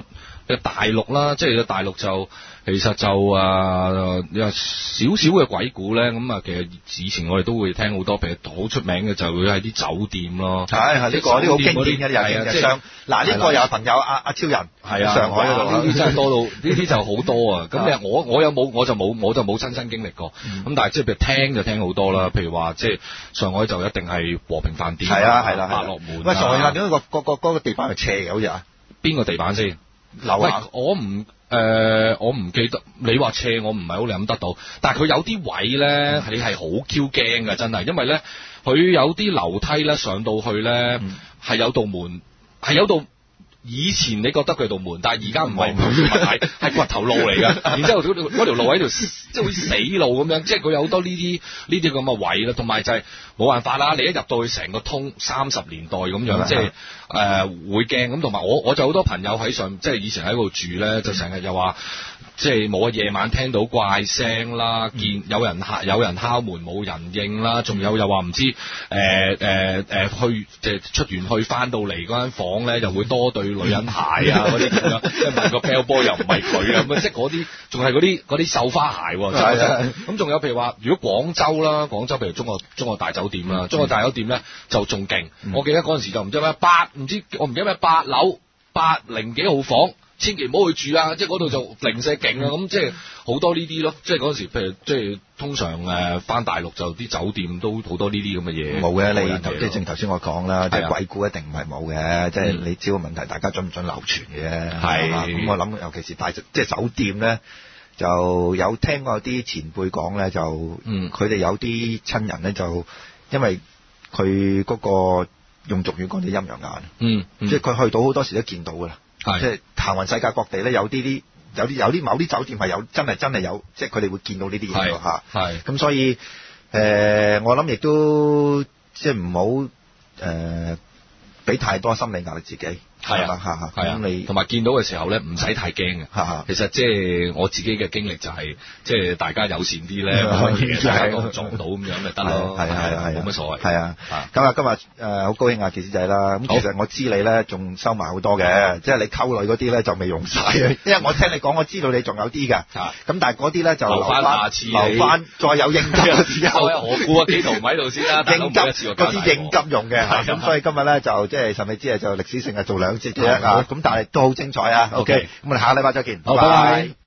嘅大陸啦，即係大陸就其實就啊有少少嘅鬼故咧，咁啊其實以前我哋都會聽好多，譬如好出名嘅就會喺啲酒店咯， 係係呢個呢個好經典嘅有嘅，上嗱呢個有朋友阿阿超人係啊，上海嗰度呢啲真係多到呢啲就好多啊！咁你我我有冇我就冇我就冇親身經歷過，咁、嗯、但係即係譬如聽就聽好多啦，譬如話即係上海就一定係和平飯店， 係啊係啦， 百樂門。 喂，上海點解個個個嗰個地板係斜嘅好似啊？ 邊個地板先？ 樓下我唔誒、呃，我唔記得。你話斜，我唔係好諗得到。但係佢有啲位咧，你係好 Q 驚㗎，真係，因為咧，佢有啲樓梯咧上到去咧，係、嗯、有道門，係有道。以前你覺得佢道門，但係而家唔係，係係掘頭路嚟㗎。然之後嗰條路喺條即係好似死路咁樣，即係佢有好多呢啲呢啲咁嘅位啦。同埋就係冇辦法啦，你一入到去成個通三十年代咁樣，即係誒、呃、會驚咁。同埋我我就好多朋友喺上，即係以前喺度住咧，就成日又話。即係冇啊！夜晚聽到怪聲啦，見有人敲有人敲門冇人應啦，仲有又話唔知誒誒誒去即係出完去翻到嚟嗰間房咧，又會多對女人鞋啊嗰啲咁樣，即係問個 bell boy 又唔係佢啊咁啊，即係嗰啲仲係嗰啲嗰啲繡花鞋喎。咁仲有譬如話，如果廣州啦，廣州譬如中國中國大酒店啦，中國大酒店咧就仲勁。我記得嗰陣時就唔知咩八唔知我唔記得咩八樓八零幾號房。千祈唔好去住啊！即係嗰度就零舍勁啊！咁即係好多呢啲咯。即係嗰陣時，譬如即係通常誒翻大陸就啲酒店都好多呢啲咁嘅嘢。冇嘅，你即係正頭先我講啦，即係鬼故一定唔係冇嘅。即係你知個問題，大家準唔準流傳嘅？係咁，我諗尤其是大即係酒店咧，就有聽過啲前輩講咧，就佢哋有啲親人咧，就因為佢嗰個用俗語講啲陰陽眼，嗯，即係佢去到好多時都見到㗎啦。即係行勻世界各地咧，有啲啲有啲有啲某啲酒店係有真係真係有，即係佢哋會見到呢啲嘢咯嚇。係咁，所以誒、呃，我諗亦都即係唔好誒俾太多心理壓力自己。係啊，嚇嚇，係啊，你同埋見到嘅時候咧，唔使太驚嘅。嚇其實即係我自己嘅經歷就係、是，即係大家友善啲咧，冇乜嘢，大家都撞到咁樣咪得咯。係係係，冇乜所謂。係啊。咁啊，今日誒好高興啊，傑師仔啦。咁其實我知你咧仲收埋好多嘅，即係你溝女嗰啲咧就未用晒嘅。因為我聽你講，我知道你仲有啲㗎。咁但係嗰啲咧就留翻下次，留翻再有應急嘅時候。我估啊幾圖喺度先啦。應急嗰啲應急用嘅。咁所以今日咧就即係甚至之係就歷史性係做兩節嘅啊，咁但係都好精彩啊。OK，咁我哋下個禮拜再見，好，拜拜。